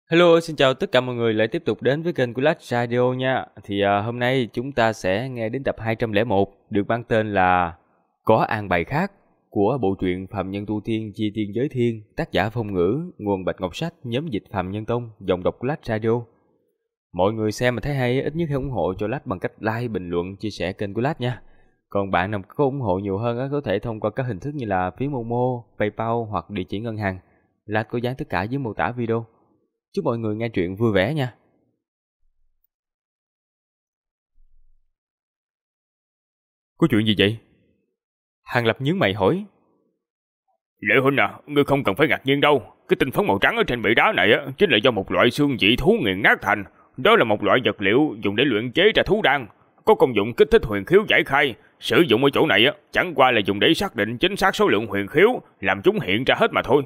Hello, xin chào tất cả mọi người lại tiếp tục đến với kênh của Lách Radio nha. Hôm nay chúng ta sẽ nghe đến tập 201 được mang tên là Có an bài khác của bộ truyện Phàm Nhân Tu Tiên Chi Tiên Giới Thiên, tác giả Phong Ngữ, nguồn Bạch Ngọc Sách, nhóm dịch Phàm Nhân Tông, giọng đọc của Lách Radio. Mọi người xem mà thấy hay ít nhất hãy ủng hộ cho Lách bằng cách like, bình luận, chia sẻ kênh của Lách nha. Còn bạn nào có ủng hộ nhiều hơn có thể thông qua các hình thức như là phí Momo, PayPal hoặc địa chỉ ngân hàng. Lách có dán tất cả dưới mô tả video. Chúc mọi người nghe truyện vui vẻ nha. Có chuyện gì vậy? Hàng Lập nhướng mày hỏi. Lệ huynh à, ngươi không cần phải ngạc nhiên đâu. Cái tinh phấn màu trắng ở trên bệ đá này chính là do một loại xương dị thú nghiền nát thành. Đó là một loại vật liệu dùng để luyện chế ra thú đan, có công dụng kích thích huyền khiếu giải khai. Sử dụng ở chỗ này chẳng qua là dùng để xác định chính xác số lượng huyền khiếu, làm chúng hiện ra hết mà thôi.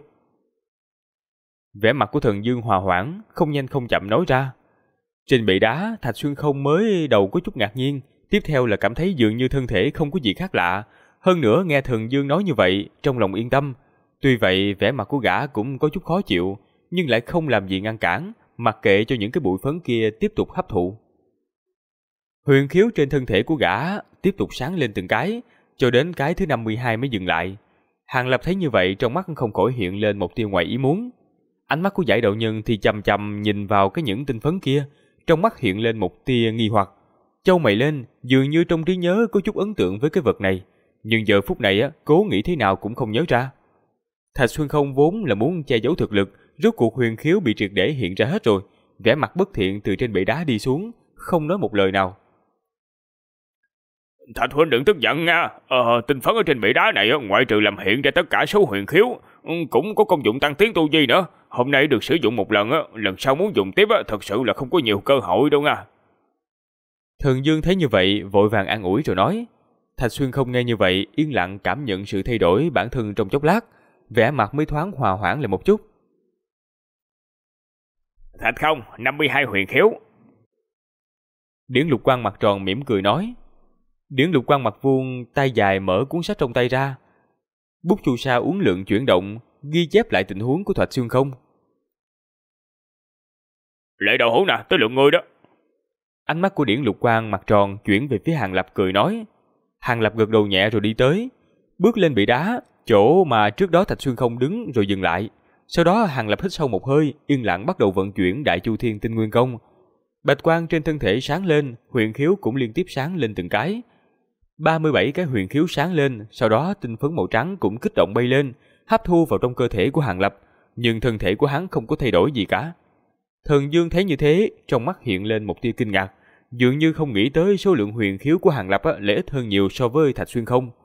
Vẻ mặt của Thần Dương hòa hoãn, không nhanh không chậm nói ra. Trên bệ đá, Thạch Xuyên không mới đầu có chút ngạc nhiên, tiếp theo là cảm thấy dường như thân thể không có gì khác lạ. Hơn nữa nghe Thần Dương nói như vậy, trong lòng yên tâm. Tuy vậy vẻ mặt của gã cũng có chút khó chịu, nhưng lại không làm gì ngăn cản, mặc kệ cho những cái bụi phấn kia tiếp tục hấp thụ. Huyền khiếu trên thân thể của gã tiếp tục sáng lên từng cái, cho đến cái thứ 52 mới dừng lại. Hàng Lập thấy như vậy trong mắt không khỏi hiện lên một tia ngoài ý muốn. Ánh mắt của Giải Đạo Nhân thì chằm chằm nhìn vào cái những tinh phấn kia, trong mắt hiện lên một tia nghi hoặc. Chau mày lên, dường như trong trí nhớ có chút ấn tượng với cái vật này, nhưng giờ phút này cố nghĩ thế nào cũng không nhớ ra. Thạch Xuân Không vốn là muốn che giấu thực lực, rốt cuộc huyền khiếu bị triệt để hiện ra hết rồi, vẻ mặt bất thiện từ trên bệ đá đi xuống, không nói một lời nào. Thạch huynh đừng tức giận nha. Tinh phấn ở trên bệ đá này ngoại trừ làm hiện ra tất cả số huyền khiếu, cũng có công dụng tăng tiến tu vi nữa. Hôm nay được sử dụng một lần lần sau muốn dùng tiếp thật sự là không có nhiều cơ hội đâu nha. Thần Dương thấy như vậy vội vàng an ủi rồi nói. Thạch Xuyên không nghe như vậy, yên lặng cảm nhận sự thay đổi bản thân trong chốc lát, vẻ mặt mới thoáng hòa hoãn lại một chút. Thạch không, 52 huyền khiếu. Điển Lục Quang mặt tròn mỉm cười nói. Điển Lục Quang mặt vuông, tay dài mở cuốn sách trong tay ra. Bút chu sa uốn lượn chuyển động, ghi chép lại tình huống của Thạch Xuyên không. Lệ Đầu Hữu nè, tới lượt ngươi đó. Ánh mắt của Điển Lục Quang mặt tròn chuyển về phía Hàng Lập cười nói. Hàng Lập gật đầu nhẹ rồi đi tới, bước lên bệ đá, chỗ mà trước đó Thạch Xuyên không đứng rồi dừng lại. Sau đó Hàng Lập hít sâu một hơi, yên lặng bắt đầu vận chuyển Đại Chu Thiên Tinh Nguyên Công. Bạch quang trên thân thể sáng lên, huyền khiếu cũng liên tiếp sáng lên từng cái. 37 cái huyền khiếu sáng lên, sau đó tinh phấn màu trắng cũng kích động bay lên, hấp thu vào trong cơ thể của Hàng Lập, nhưng thân thể của hắn không có thay đổi gì cả. Thần Dương thấy như thế, trong mắt hiện lên một tia kinh ngạc, dường như không nghĩ tới số lượng huyền khiếu của Hàng Lập lại ít hơn nhiều so với Thạch Xuyên không.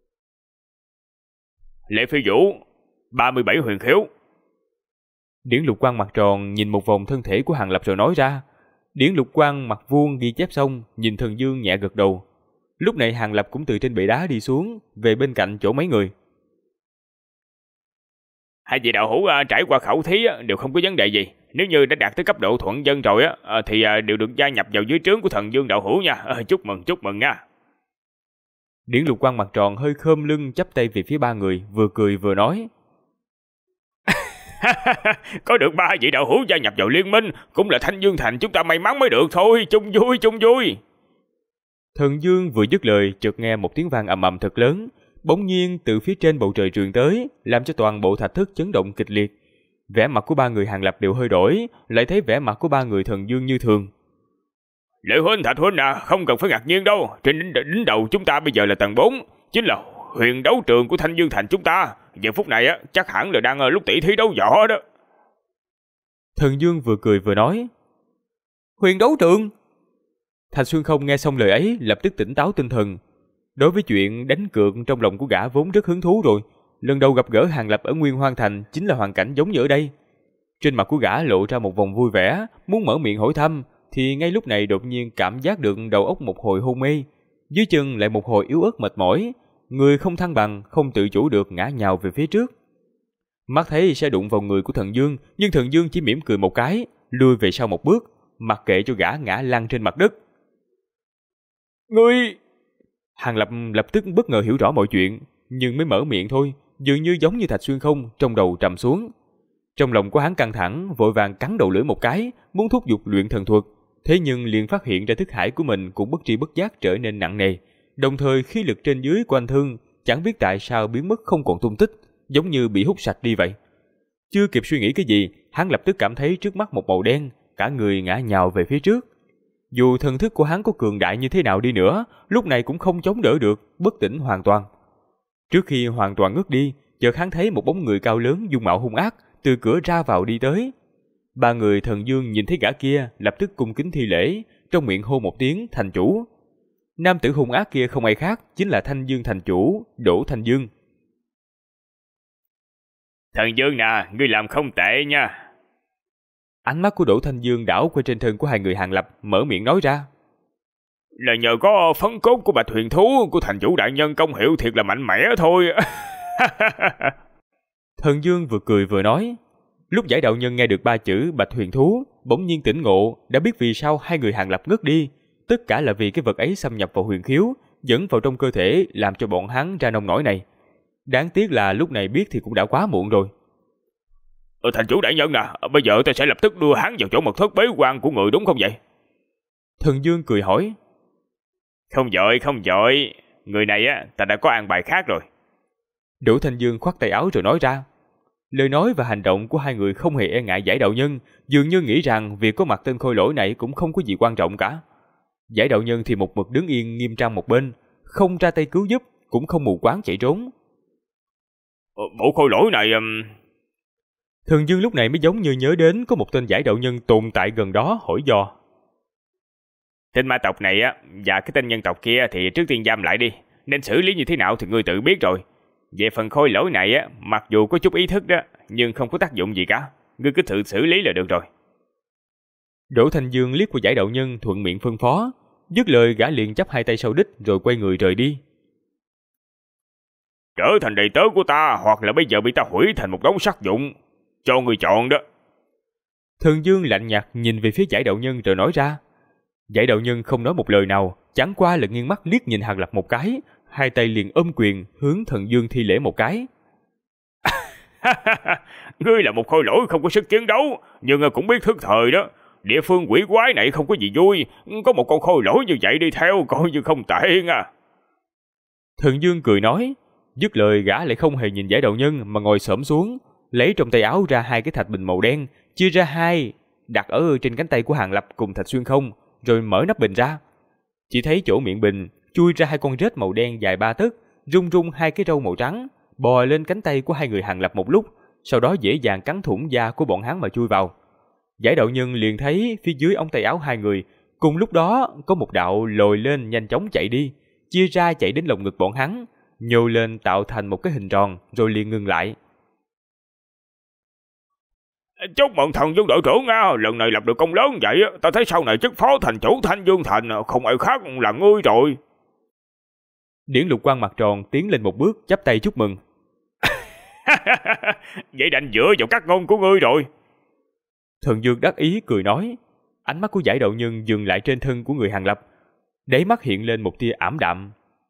Lệ Phi Vũ, 37 huyền khiếu. Điển Lục Quang mặt tròn nhìn một vòng thân thể của Hàng Lập rồi nói ra. Điển Lục Quang mặt vuông ghi chép xong, nhìn Thần Dương nhẹ gật đầu. Lúc này Hàng Lập cũng từ trên bệ đá đi xuống, về bên cạnh chỗ mấy người. Hai vị đạo hữu trải qua khảo thí đều không có vấn đề gì. Nếu như đã đạt tới cấp độ thuận dân rồi thì đều được gia nhập vào dưới trướng của Thần Dương đạo hữu nha. Chúc mừng nha. Điển Lục Quang mặt tròn hơi khom lưng chắp tay về phía ba người, vừa cười vừa nói. Có được ba vị đạo hữu gia nhập vào liên minh cũng là Thanh Dương Thành chúng ta may mắn mới được thôi. Chung vui. Thần Dương vừa dứt lời, chợt nghe một tiếng vang ầm ầm thật lớn, bỗng nhiên từ phía trên bầu trời truyền tới, làm cho toàn bộ thạch thất chấn động kịch liệt. Vẻ mặt của ba người Hàng Lập đều hơi đổi, lại thấy vẻ mặt của ba người Thần Dương như thường. Lệ huynh, Thạch huynh không cần phải ngạc nhiên đâu. Trên đỉnh đầu chúng ta bây giờ là tầng 4, chính là huyền đấu trường của Thanh Dương Thành chúng ta. Giờ phút này chắc hẳn là đang lúc tỷ thí đấu võ đó. Thần Dương vừa cười vừa nói. Huyền đấu trường? Thạch Xuyên không nghe xong lời ấy lập tức tỉnh táo tinh thần. Đối với chuyện đánh cược trong lòng của gã vốn rất hứng thú rồi. Lần đầu gặp gỡ Hàng Lập ở Nguyên Hoang Thành chính là hoàn cảnh giống như ở đây. Trên mặt của gã lộ ra một vòng vui vẻ, muốn mở miệng hỏi thăm, thì ngay lúc này đột nhiên cảm giác được đầu óc một hồi hôn mê, dưới chân lại một hồi yếu ớt mệt mỏi, người không thăng bằng, không tự chủ được ngã nhào về phía trước. Mắt thấy sẽ đụng vào người của Thần Dương, nhưng Thần Dương chỉ mỉm cười một cái, lùi về sau một bước, mặc kệ cho gã ngã lăn trên mặt đất. Ngươi! Hàng Lập lập tức bất ngờ hiểu rõ mọi chuyện, nhưng mới mở miệng thôi, dường như giống như Thạch Xuyên không, trong đầu trầm xuống. Trong lòng của hắn căng thẳng, vội vàng cắn đầu lưỡi một cái, muốn thúc giục luyện thần thuật. Thế nhưng liền phát hiện ra thức hải của mình cũng bất tri bất giác trở nên nặng nề. Đồng thời khí lực trên dưới của anh Thương chẳng biết tại sao biến mất không còn tung tích, giống như bị hút sạch đi vậy. Chưa kịp suy nghĩ cái gì, hắn lập tức cảm thấy trước mắt một màu đen, cả người ngã nhào về phía trước. Dù thần thức của hắn có cường đại như thế nào đi nữa, lúc này cũng không chống đỡ được, bất tỉnh hoàn toàn. Trước khi hoàn toàn ngất đi, chợt hắn thấy một bóng người cao lớn dung mạo hung ác từ cửa ra vào đi tới. Ba người thần dương nhìn thấy gã kia, lập tức cung kính thi lễ, trong miệng hô một tiếng thành chủ. Nam tử hung ác kia không ai khác, chính là Thanh Dương thành chủ, Đỗ Thanh Dương. Thần Dương nè, ngươi làm không tệ nha. Ánh mắt của Đỗ Thanh Dương đảo qua trên thân của hai người Hàng Lập, mở miệng nói ra. Là nhờ có phấn cốt của Bạch Huyền Thú của thành chủ đại nhân công hiệu thiệt là mạnh mẽ thôi. Thần Dương vừa cười vừa nói. Lúc giải đạo nhân nghe được ba chữ Bạch Huyền Thú, bỗng nhiên tỉnh ngộ, đã biết vì sao hai người Hàng Lập ngất đi. Tất cả là vì cái vật ấy xâm nhập vào huyền khiếu, dẫn vào trong cơ thể, làm cho bọn hắn ra nông nổi này. Đáng tiếc là lúc này biết thì cũng đã quá muộn rồi. Thành chủ đại nhân nè, bây giờ ta sẽ lập tức đưa hắn vào chỗ mật thất bế quan của người đúng không vậy? Thần Dương cười hỏi. Không vội, người này á, ta đã có an bài khác rồi. Đỗ Thanh Dương khoát tay áo rồi nói ra. Lời nói và hành động của hai người không hề e ngại giải đạo nhân, dường như nghĩ rằng việc có mặt tên khôi lỗi này cũng không có gì quan trọng cả. Giải đạo nhân thì một mực đứng yên nghiêm trang một bên, không ra tay cứu giúp, cũng không mù quáng chạy trốn. Bộ khôi lỗi này... Thần Dương lúc này mới giống như nhớ đến có một tên giải đạo nhân tồn tại gần đó, hỏi dò. Tên ma tộc này á và cái tên nhân tộc kia thì trước tiên giam lại đi, nên xử lý như thế nào thì ngươi tự biết rồi. Về phần khôi lỗi này á, mặc dù có chút ý thức đó, nhưng không có tác dụng gì cả, ngươi cứ tự xử lý là được rồi. Đỗ Thanh Dương liếc qua giải đạo nhân thuận miệng phân phó, dứt lời gã liền chắp hai tay sau đít rồi quay người rời đi. Trở thành đầy tớ của ta, hoặc là bây giờ bị ta hủy thành một đống sắt vụn, cho ngươi chọn đó. Thần Dương lạnh nhạt nhìn về phía giải đạo nhân rồi nói ra. Giải đạo nhân không nói một lời nào, chẳng qua là nghiêng mắt liếc nhìn Hàng Lập một cái, hai tay liền ôm quyền hướng Thần Dương thi lễ một cái. Ngươi là một khôi lỗi không có sức chiến đấu, nhưng cũng biết thức thời đó. Địa phương quỷ quái này không có gì vui, có một con khôi lỗi như vậy đi theo coi như không tệ nha. Thần Dương cười nói, dứt lời gã lại không hề nhìn giải đạo nhân mà ngồi xổm xuống, lấy trong tay áo ra hai cái thạch bình màu đen, chia ra hai, đặt ở trên cánh tay của Hàng Lập cùng Thạch Xuyên Không, rồi mở nắp bình ra. Chỉ thấy chỗ miệng bình chui ra hai con rết màu đen dài 3 tấc, rung rung hai cái râu màu trắng, bò lên cánh tay của hai người Hàng Lập một lúc, sau đó dễ dàng cắn thủng da của bọn hắn mà chui vào. Giải đạo nhân liền thấy phía dưới ống tay áo hai người, cùng lúc đó có một đạo lồi lên nhanh chóng chạy đi, chia ra chạy đến lồng ngực bọn hắn, nhô lên tạo thành một cái hình tròn rồi liền ngừng lại. Chúc mừng thần Dương đội trưởng nha, lần này lập được công lớn vậy, ta thấy sau này chức phó thành chủ Thanh Dương thành không ai khác là ngươi rồi. Điển Lục Quang mặt tròn tiến lên một bước chắp tay chúc mừng. Vậy đành dựa vào các ngôn của ngươi rồi. Thần Dương đắc ý cười nói, ánh mắt của giải đạo nhân dừng lại trên thân của người Hàng Lập, đáy mắt hiện lên một tia ảm đạm.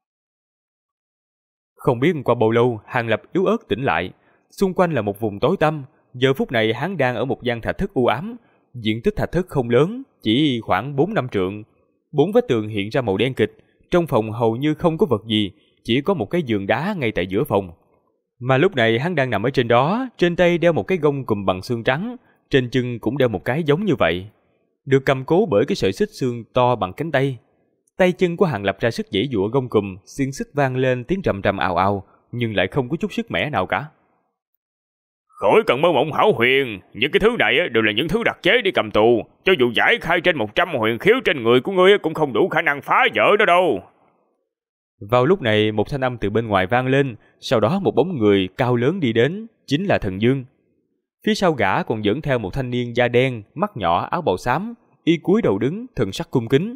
Không biết qua bao lâu, Hàng Lập yếu ớt tỉnh lại, xung quanh là một vùng tối tăm. Giờ phút này hắn đang ở một gian thạch thất u ám, diện tích thạch thất không lớn, chỉ khoảng 4-5 trượng. 4 vách tường hiện ra màu đen kịch, trong phòng hầu như không có vật gì, chỉ có một cái giường đá ngay tại giữa phòng. Mà lúc này hắn đang nằm ở trên đó, trên tay đeo một cái gông cùm bằng xương trắng, trên chân cũng đeo một cái giống như vậy, được cầm cố bởi cái sợi xích xương to bằng cánh tay. Tay chân của Hàng Lập ra sức giãy giụa gông cùm, xiên xích vang lên tiếng rầm rầm ào ào, nhưng lại không có chút sức mẻ nào cả. Khỏi cần mơ mộng hão huyền, những cái thứ này đều là những thứ đặc chế đi cầm tù, cho dù giải khai trên 100 huyền khiếu trên người của ngươi cũng không đủ khả năng phá vỡ đó đâu. Vào lúc này một thanh âm từ bên ngoài vang lên, sau đó một bóng người cao lớn đi đến, chính là Thần Dương. Phía sau gã còn dẫn theo một thanh niên da đen, mắt nhỏ, áo bào xám, y cúi đầu đứng, thần sắc cung kính.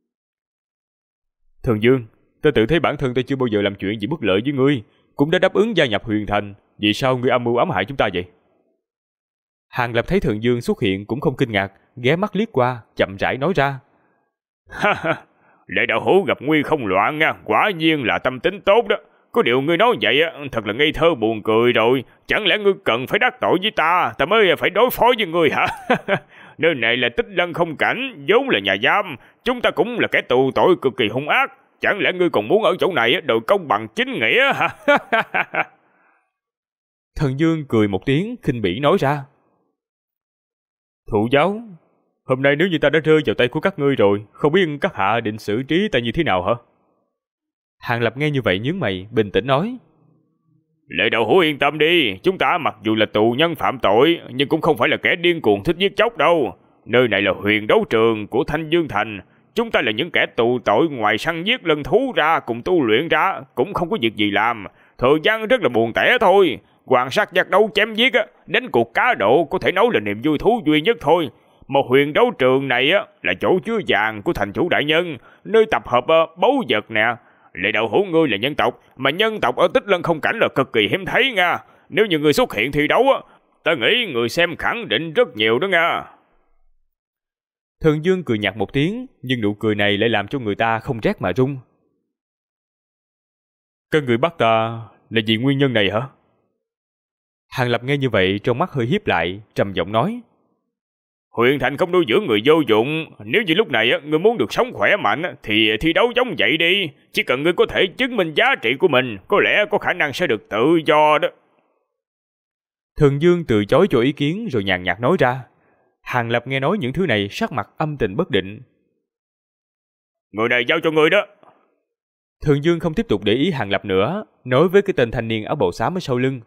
Thần Dương, ta tự thấy bản thân ta chưa bao giờ làm chuyện gì bất lợi với ngươi, cũng đã đáp ứng gia nhập Huyền Thành, vì sao ngươi âm mưu ám hại chúng ta vậy? Hàng Lập thấy Thần Dương xuất hiện cũng không kinh ngạc, ghé mắt liếc qua, chậm rãi nói ra. Lệ đạo hữu gặp nguy không loạn nha, quả nhiên là tâm tính tốt đó. Có điều ngươi nói vậy thật là ngây thơ buồn cười rồi. Chẳng lẽ ngươi cần phải đắc tội với ta mới phải đối phó với ngươi hả? Nơi này là Tích Lân Không Cảnh, vốn là nhà giam. Chúng ta cũng là kẻ tù tội cực kỳ hung ác. Chẳng lẽ ngươi còn muốn ở chỗ này đòi công bằng chính nghĩa hả? Thần Dương cười một tiếng khinh bỉ nói ra. Thụ giáo, hôm nay nếu như ta đã rơi vào tay của các ngươi rồi, không biết các hạ định xử trí ta như thế nào hả? Hàng Lập nghe như vậy nhướng mày, bình tĩnh nói. Lệ Đạo Hữu yên tâm đi, chúng ta mặc dù là tù nhân phạm tội, nhưng cũng không phải là kẻ điên cuồng thích giết chóc đâu. Nơi này là huyền đấu trường của Thanh Dương Thành. Chúng ta là những kẻ tù tội ngoài săn giết lân thú ra cùng tu luyện ra, cũng không có việc gì làm. Thời gian rất là buồn tẻ thôi. Quan sát giác đấu chém giết, đánh cuộc cá độ có thể nói là niềm vui thú duy nhất thôi. Mà huyền đấu trường này là chỗ chứa vàng của thành chủ đại nhân, nơi tập hợp báu vật nè. Lệ Đạo Hữu ngươi là nhân tộc, mà nhân tộc ở Tích Lân Không Cảnh là cực kỳ hiếm thấy nha. Nếu như ngươi xuất hiện thi đấu, ta nghĩ người xem khẳng định rất nhiều đó nha. Thần Dương cười nhạt một tiếng, nhưng nụ cười này lại làm cho người ta không rét mà run. Các người bắt ta là vì nguyên nhân này hả? Hàng Lập nghe như vậy trong mắt hơi híp lại, trầm giọng nói. Huyền Thành không nuôi dưỡng người vô dụng. Nếu như lúc này ngươi muốn được sống khỏe mạnh thì thi đấu giống vậy đi. Chỉ cần ngươi có thể chứng minh giá trị của mình, có lẽ có khả năng sẽ được tự do đó. Thần Dương từ chối cho ý kiến rồi nhàn nhạt nói ra. Hàng Lập nghe nói những thứ này sắc mặt âm tình bất định. Người này giao cho ngươi đó. Thần Dương không tiếp tục để ý Hàng Lập nữa, nói với cái tên thanh niên áo bào xám ở sau lưng.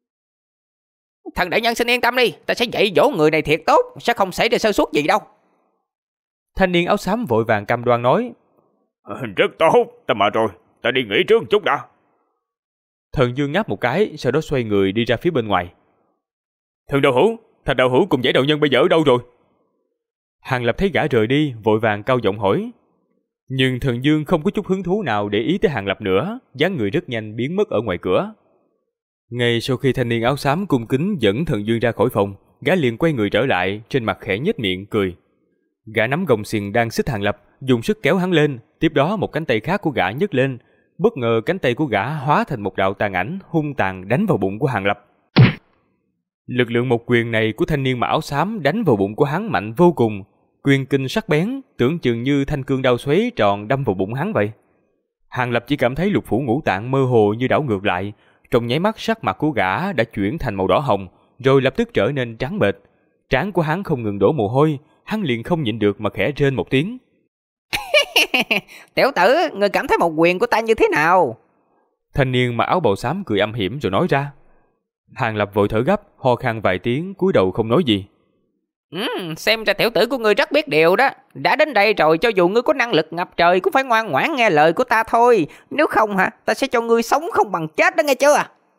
Thần đại nhân xin yên tâm đi, ta sẽ dạy dỗ người này thiệt tốt, sẽ không xảy ra sơ suất gì đâu. Thanh niên áo xám vội vàng cam đoan nói. Rất tốt, ta mệt rồi, ta đi nghỉ trước một chút đã. Thần Dương ngáp một cái, sau đó xoay người đi ra phía bên ngoài. Thần đạo hữu, Thạch đạo hữu cùng giải đạo nhân bây giờ ở đâu rồi? Hàng Lập thấy gã rời đi, vội vàng cao giọng hỏi. Nhưng Thần Dương không có chút hứng thú nào để ý tới Hàng Lập nữa, dáng người rất nhanh biến mất ở ngoài cửa. Ngay sau khi thanh niên áo xám cung kính dẫn Thần Dương ra khỏi phòng, gã liền quay người trở lại, trên mặt khẽ nhếch miệng cười. Gã nắm gông xiềng đang xích Hàng Lập, dùng sức kéo hắn lên, tiếp đó một cánh tay khác của gã nhấc lên, bất ngờ cánh tay của gã hóa thành một đạo tàn ảnh hung tàn đánh vào bụng của Hàng Lập. Lực lượng một quyền này của thanh niên mặc áo xám đánh vào bụng của hắn mạnh vô cùng, quyền kinh sắc bén, tưởng chừng như thanh cương đao xoáy tròn đâm vào bụng hắn vậy. Hàng Lập chỉ cảm thấy lục phủ ngũ tạng mơ hồ như đảo ngược lại, trong nháy mắt sắc mặt của gã đã chuyển thành màu đỏ hồng, rồi lập tức trở nên trắng bệch. Trán của hắn không ngừng đổ mồ hôi, hắn liền không nhịn được mà khẽ rên một tiếng. Tiểu tử, ngươi cảm thấy một quyền của ta như thế nào? Thanh niên mặc áo bào xám cười âm hiểm rồi nói ra. Hàng Lập vội thở gấp, ho khan vài tiếng, cúi đầu không nói gì. Xem ra tiểu tử của ngươi rất biết điều đó. Đã đến đây rồi, cho dù ngươi có năng lực ngập trời cũng phải ngoan ngoãn nghe lời của ta thôi. Nếu không ta sẽ cho ngươi sống không bằng chết đó nghe chưa?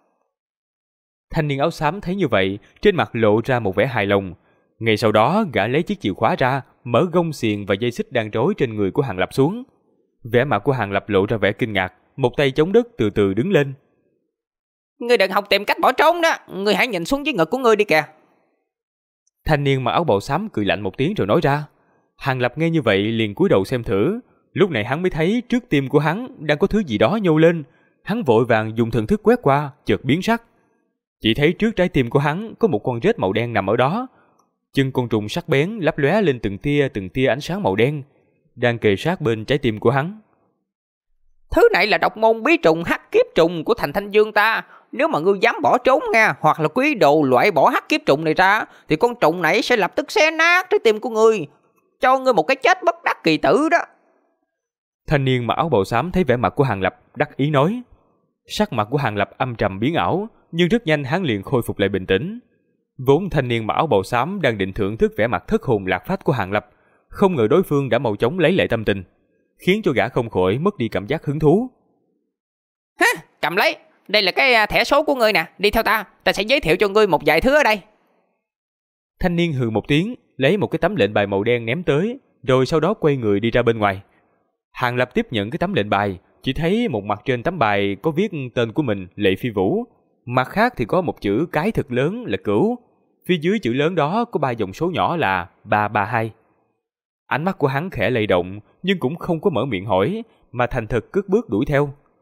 Thanh niên áo xám thấy như vậy, trên mặt lộ ra một vẻ hài lòng. Ngay sau đó, gã lấy chiếc chìa khóa ra, mở gông xiềng và dây xích đang trói trên người của Hàng Lập xuống. Vẻ mặt của Hàng Lập lộ ra vẻ kinh ngạc, một tay chống đất từ từ đứng lên. Ngươi đừng học tìm cách bỏ trốn đó, ngươi hãy nhìn xuống dưới ngực của ngươi đi kìa. Thanh niên mặc áo bào xám cười lạnh một tiếng rồi nói ra. Hàng Lập nghe như vậy liền cúi đầu xem thử. Lúc này hắn mới thấy trước tim của hắn đang có thứ gì đó nhô lên. Hắn vội vàng dùng thần thức quét qua, chợt biến sắc. Chỉ thấy trước trái tim của hắn có một con rết màu đen nằm ở đó. Chân con trùng sắc bén lấp lóe lên từng tia ánh sáng màu đen, đang kề sát bên trái tim của hắn. Thứ này là độc môn bí trùng hắc kiếp trùng của thành Thanh Dương ta. Nếu mà ngươi dám bỏ trốn nha, hoặc là quý đồ loại bỏ hắc kiếp trùng này ra, thì con trùng này sẽ lập tức xé nát trái tim của ngươi, cho ngươi một cái chết bất đắc kỳ tử đó. Thanh niên mặc áo bào xám thấy vẻ mặt của Hàng Lập, đắc ý nói. Sắc mặt của Hàng Lập âm trầm biến ảo, nhưng rất nhanh hắn liền khôi phục lại bình tĩnh. Vốn thanh niên mặc áo bào xám đang định thưởng thức vẻ mặt thất hồn lạc phách của Hàng Lập, không ngờ đối phương đã mau chóng lấy lại tâm tình, khiến cho gã không khỏi mất đi cảm giác hứng thú. Cầm lấy, đây là cái thẻ số của ngươi nè, đi theo ta, ta sẽ giới thiệu cho ngươi một vài thứ ở đây. Thanh niên hừ một tiếng, lấy một cái tấm lệnh bài màu đen ném tới, rồi sau đó quay người đi ra bên ngoài. Hàng Lập tiếp nhận cái tấm lệnh bài, chỉ thấy một mặt trên tấm bài có viết tên của mình Lệ Phi Vũ, mặt khác thì có một chữ cái thật lớn là Cửu, phía dưới chữ lớn đó có 3 dòng số nhỏ là 332. Ánh mắt của hắn khẽ lay động, nhưng cũng không có mở miệng hỏi, mà thành thật cất bước đuổi theo.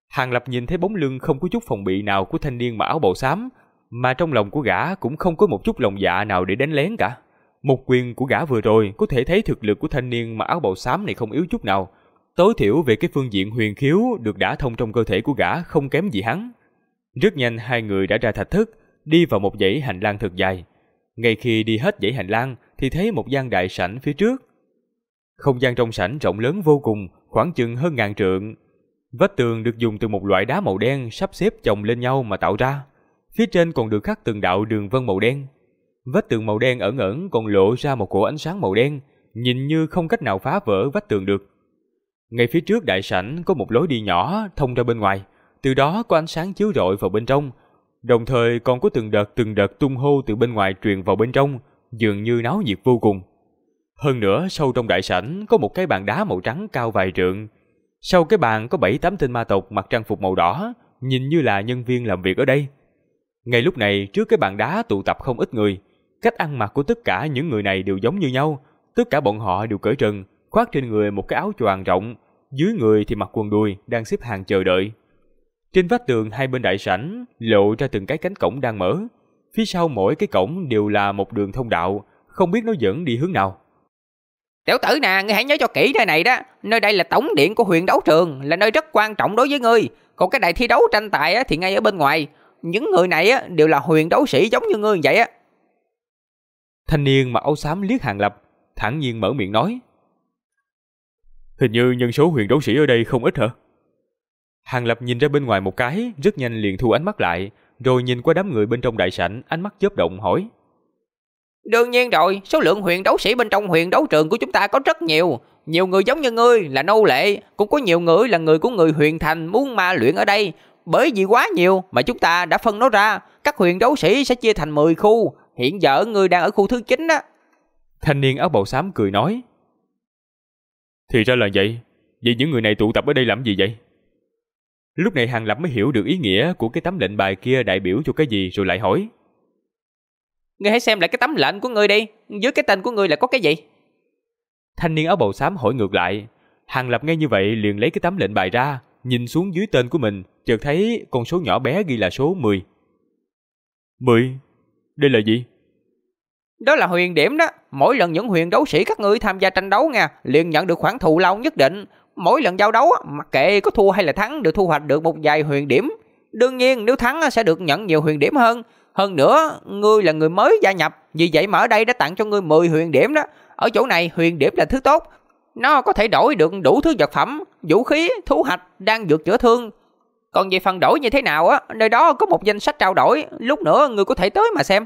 Hàng Lập nhìn thấy bóng lưng không có chút phòng bị nào của thanh niên mặc áo bào xám, mà trong lòng của gã cũng không có một chút lòng dạ nào để đánh lén cả. Một quyền của gã vừa rồi có thể thấy thực lực của thanh niên mặc áo bào xám này không yếu chút nào. Tối thiểu về cái phương diện huyền khiếu được đả thông trong cơ thể của gã không kém gì hắn. Rất nhanh hai người đã ra thạch thất, đi vào một dãy hành lang thật dài. Ngay khi đi hết dãy hành lang thì thấy một gian đại sảnh phía trước. Không gian trong sảnh rộng lớn vô cùng, khoảng chừng hơn 1000 trượng. Vách tường được dùng từ một loại đá màu đen sắp xếp chồng lên nhau mà tạo ra. Phía trên còn được khắc từng đạo đường vân màu đen. Vách tường màu đen ẩn ẩn còn lộ ra một cổ ánh sáng màu đen, nhìn như không cách nào phá vỡ vách tường được. Ngay phía trước đại sảnh có một lối đi nhỏ thông ra bên ngoài, từ đó có ánh sáng chiếu rọi vào bên trong, đồng thời còn có từng đợt tung hô từ bên ngoài truyền vào bên trong, dường như náo nhiệt vô cùng. Hơn nữa, sâu trong đại sảnh có một cái bàn đá màu trắng cao vài trượng. Sau cái bàn có 7-8 tên ma tộc mặc trang phục màu đỏ, nhìn như là nhân viên làm việc ở đây. Ngay lúc này, trước cái bàn đá tụ tập không ít người. Cách ăn mặc của tất cả những người này đều giống như nhau. Tất cả bọn họ đều cởi trần, khoác trên người một cái áo choàng rộng, dưới người thì mặc quần đùi, đang xếp hàng chờ đợi. Trên vách tường hai bên đại sảnh lộ ra từng cái cánh cổng đang mở. Phía sau mỗi cái cổng đều là một đường thông đạo, không biết nó dẫn đi hướng nào. Tiểu tử nè, ngươi hãy nhớ cho kỹ nơi này đó. Nơi đây là tổng điện của huyền đấu trường, là nơi rất quan trọng đối với ngươi. Còn cái đại thi đấu tranh tài thì ngay ở bên ngoài. Những người này đều là huyền đấu sĩ giống như ngươi vậy á. Thanh niên mặc áo xám liếc Hàng Lập, thản nhiên mở miệng nói. Hình như nhân số huyền đấu sĩ ở đây không ít hả? Hàng Lập nhìn ra bên ngoài một cái, rất nhanh liền thu ánh mắt lại, rồi nhìn qua đám người bên trong đại sảnh, ánh mắt chớp động hỏi. Đương nhiên rồi, số lượng huyền đấu sĩ bên trong huyền đấu trường của chúng ta có rất nhiều. Nhiều người giống như ngươi là nô lệ, cũng có nhiều người là người của người huyền thành muốn ma luyện ở đây. Bởi vì quá nhiều mà chúng ta đã phân nó ra, các huyền đấu sĩ sẽ chia thành 10 khu. Hiện giờ ngươi đang ở khu thứ 9 đó. Thanh niên áo bào xám cười nói. Thì ra là vậy, vậy những người này tụ tập ở đây làm gì vậy? Lúc này Hàng Lập mới hiểu được ý nghĩa của cái tấm lệnh bài kia đại biểu cho cái gì, rồi lại hỏi. Ngươi hãy xem lại cái tấm lệnh của ngươi đi, dưới cái tên của ngươi là có cái gì? Thanh niên áo bào xám hỏi ngược lại. Hàng Lập nghe như vậy liền lấy cái tấm lệnh bài ra, nhìn xuống dưới tên của mình, chợt thấy con số nhỏ bé ghi là số 10. 10? Đây là gì? Đó là huyền điểm đó. Mỗi lần những huyền đấu sĩ các ngươi tham gia tranh đấu nha, liền nhận được khoản thù lao nhất định. Mỗi lần giao đấu, mặc kệ có thua hay là thắng, đều thu hoạch được một vài huyền điểm. Đương nhiên nếu thắng sẽ được nhận nhiều huyền điểm hơn. Hơn nữa, ngươi là người mới gia nhập, vì vậy mà ở đây đã tặng cho ngươi 10 huyền điểm đó. Ở chỗ này huyền điểm là thứ tốt. Nó có thể đổi được đủ thứ vật phẩm, vũ khí, thu hoạch, đan dược chữa thương. Còn về phần đổi như thế nào á, nơi đó có một danh sách trao đổi, lúc nữa ngươi có thể tới mà xem.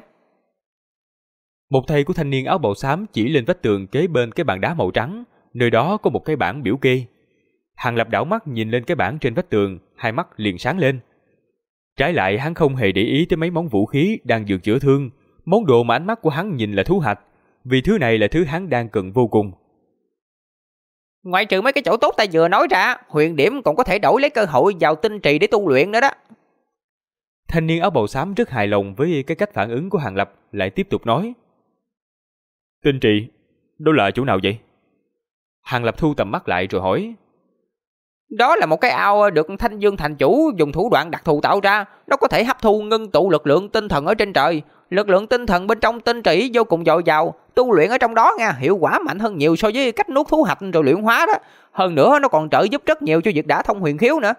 Một thầy của thanh niên áo bào xám chỉ lên vách tường kế bên cái bàn đá màu trắng, nơi đó có một cái bảng biểu kê. Hàng Lập đảo mắt nhìn lên cái bảng trên vách tường, hai mắt liền sáng lên. Trái lại hắn không hề để ý tới mấy món vũ khí đang dược chữa thương, món đồ mà ánh mắt của hắn nhìn là thú hạch, vì thứ này là thứ hắn đang cần vô cùng. Ngoại trừ mấy cái chỗ tốt ta vừa nói ra, huyền điểm còn có thể đổi lấy cơ hội vào tinh trì để tu luyện nữa đó. Thanh niên áo bào xám rất hài lòng với cái cách phản ứng của Hàng Lập, lại tiếp tục nói. Tinh trì, đó là chỗ nào vậy? Hàng Lập thu tầm mắt lại rồi hỏi. Đó là một cái ao được Thanh Dương thành chủ dùng thủ đoạn đặc thù tạo ra. Nó có thể hấp thu ngưng tụ lực lượng tinh thần ở trên trời. Lực lượng tinh thần bên trong tinh trì vô cùng dồi dào. Tu luyện ở trong đó nha, hiệu quả mạnh hơn nhiều so với cách nuốt thú hạch rồi luyện hóa đó. Hơn nữa nó còn trợ giúp rất nhiều cho việc đả thông huyền khiếu nữa.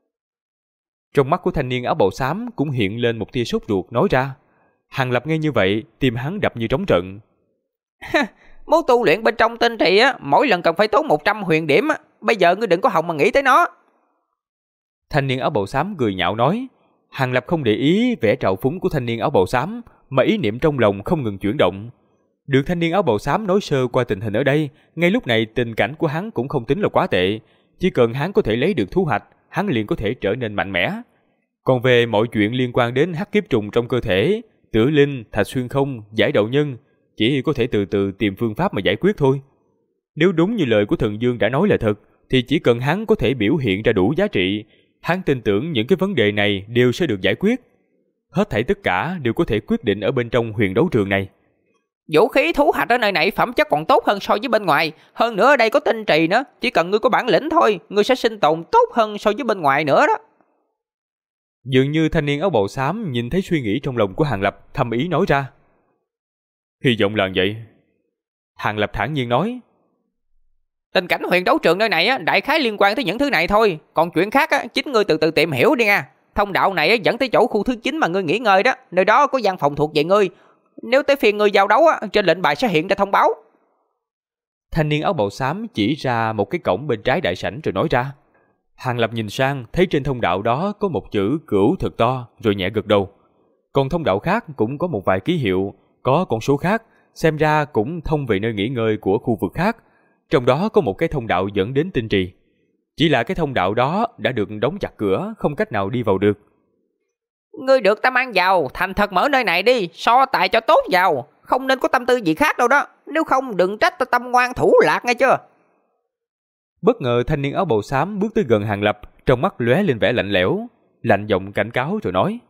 Trong mắt của thanh niên áo bào xám cũng hiện lên một tia sốt ruột nói ra. Hàng Lập nghe như vậy, tim hắn đập như trống trận. Muốn tu luyện bên trong tinh trì á, mỗi lần cần phải tốn 100 huyền điểm á. Bây giờ ngươi đừng có hòng mà nghĩ tới nó. Thanh niên áo bào xám cười nhạo nói. Hàng Lập không để ý vẻ trào phúng của thanh niên áo bào xám, mà ý niệm trong lòng không ngừng chuyển động. Được thanh niên áo bào xám nói sơ qua tình hình ở đây, ngay lúc này tình cảnh của hắn cũng không tính là quá tệ. Chỉ cần hắn có thể lấy được thú hạch, hắn liền có thể trở nên mạnh mẽ. Còn về mọi chuyện liên quan đến hắc kiếp trùng trong cơ thể, tử linh, thạch xuyên không, giải đậu nhân, chỉ có thể từ từ tìm phương pháp mà giải quyết thôi. Nếu đúng như lời của thần Dương đã nói là thật, thì chỉ cần hắn có thể biểu hiện ra đủ giá trị, hắn tin tưởng những cái vấn đề này đều sẽ được giải quyết. Hết thảy tất cả đều có thể quyết định ở bên trong huyền đấu trường này. Vũ khí thú hạch ở nơi này phẩm chất còn tốt hơn so với bên ngoài. Hơn nữa ở đây có tinh trì nữa, chỉ cần ngươi có bản lĩnh thôi, ngươi sẽ sinh tồn tốt hơn so với bên ngoài nữa đó. Dường như thanh niên áo bào xám nhìn thấy suy nghĩ trong lòng của Hàng Lập, thầm ý nói ra. Hy vọng là vậy. Hàng Lập thản nhiên nói. Tình cảnh huyền đấu trường nơi này á, đại khái liên quan tới những thứ này thôi. Còn chuyện khác á, chính ngươi từ từ tìm hiểu đi nha. Thông đạo này á, dẫn tới chỗ khu thứ 9 mà ngươi nghỉ ngơi đó. Nơi đó có gian phòng thuộc về ngươi. Nếu tới phiên ngươi giao đấu á, trên lệnh bài sẽ hiện ra thông báo. Thanh niên áo bào xám chỉ ra một cái cổng bên trái đại sảnh rồi nói ra. Hàng Lập nhìn sang, thấy trên thông đạo đó có một chữ Cửu thật to, rồi nhẹ gật đầu. Còn thông đạo khác cũng có một vài ký hiệu, có con số khác, xem ra cũng thông về nơi nghỉ ngơi của khu vực khác. Trong đó có một cái thông đạo dẫn đến tinh trì. Chỉ là cái thông đạo đó đã được đóng chặt cửa, không cách nào đi vào được. Ngươi được ta mang vào, thành thật mở nơi này đi, so tài cho tốt vào. Không nên có tâm tư gì khác đâu đó. Nếu không đừng trách ta tâm ngoan thủ lạc nghe chưa. Bất ngờ thanh niên áo bào xám bước tới gần Hàng Lập, trong mắt lóe lên vẻ lạnh lẽo, lạnh giọng cảnh cáo rồi nói.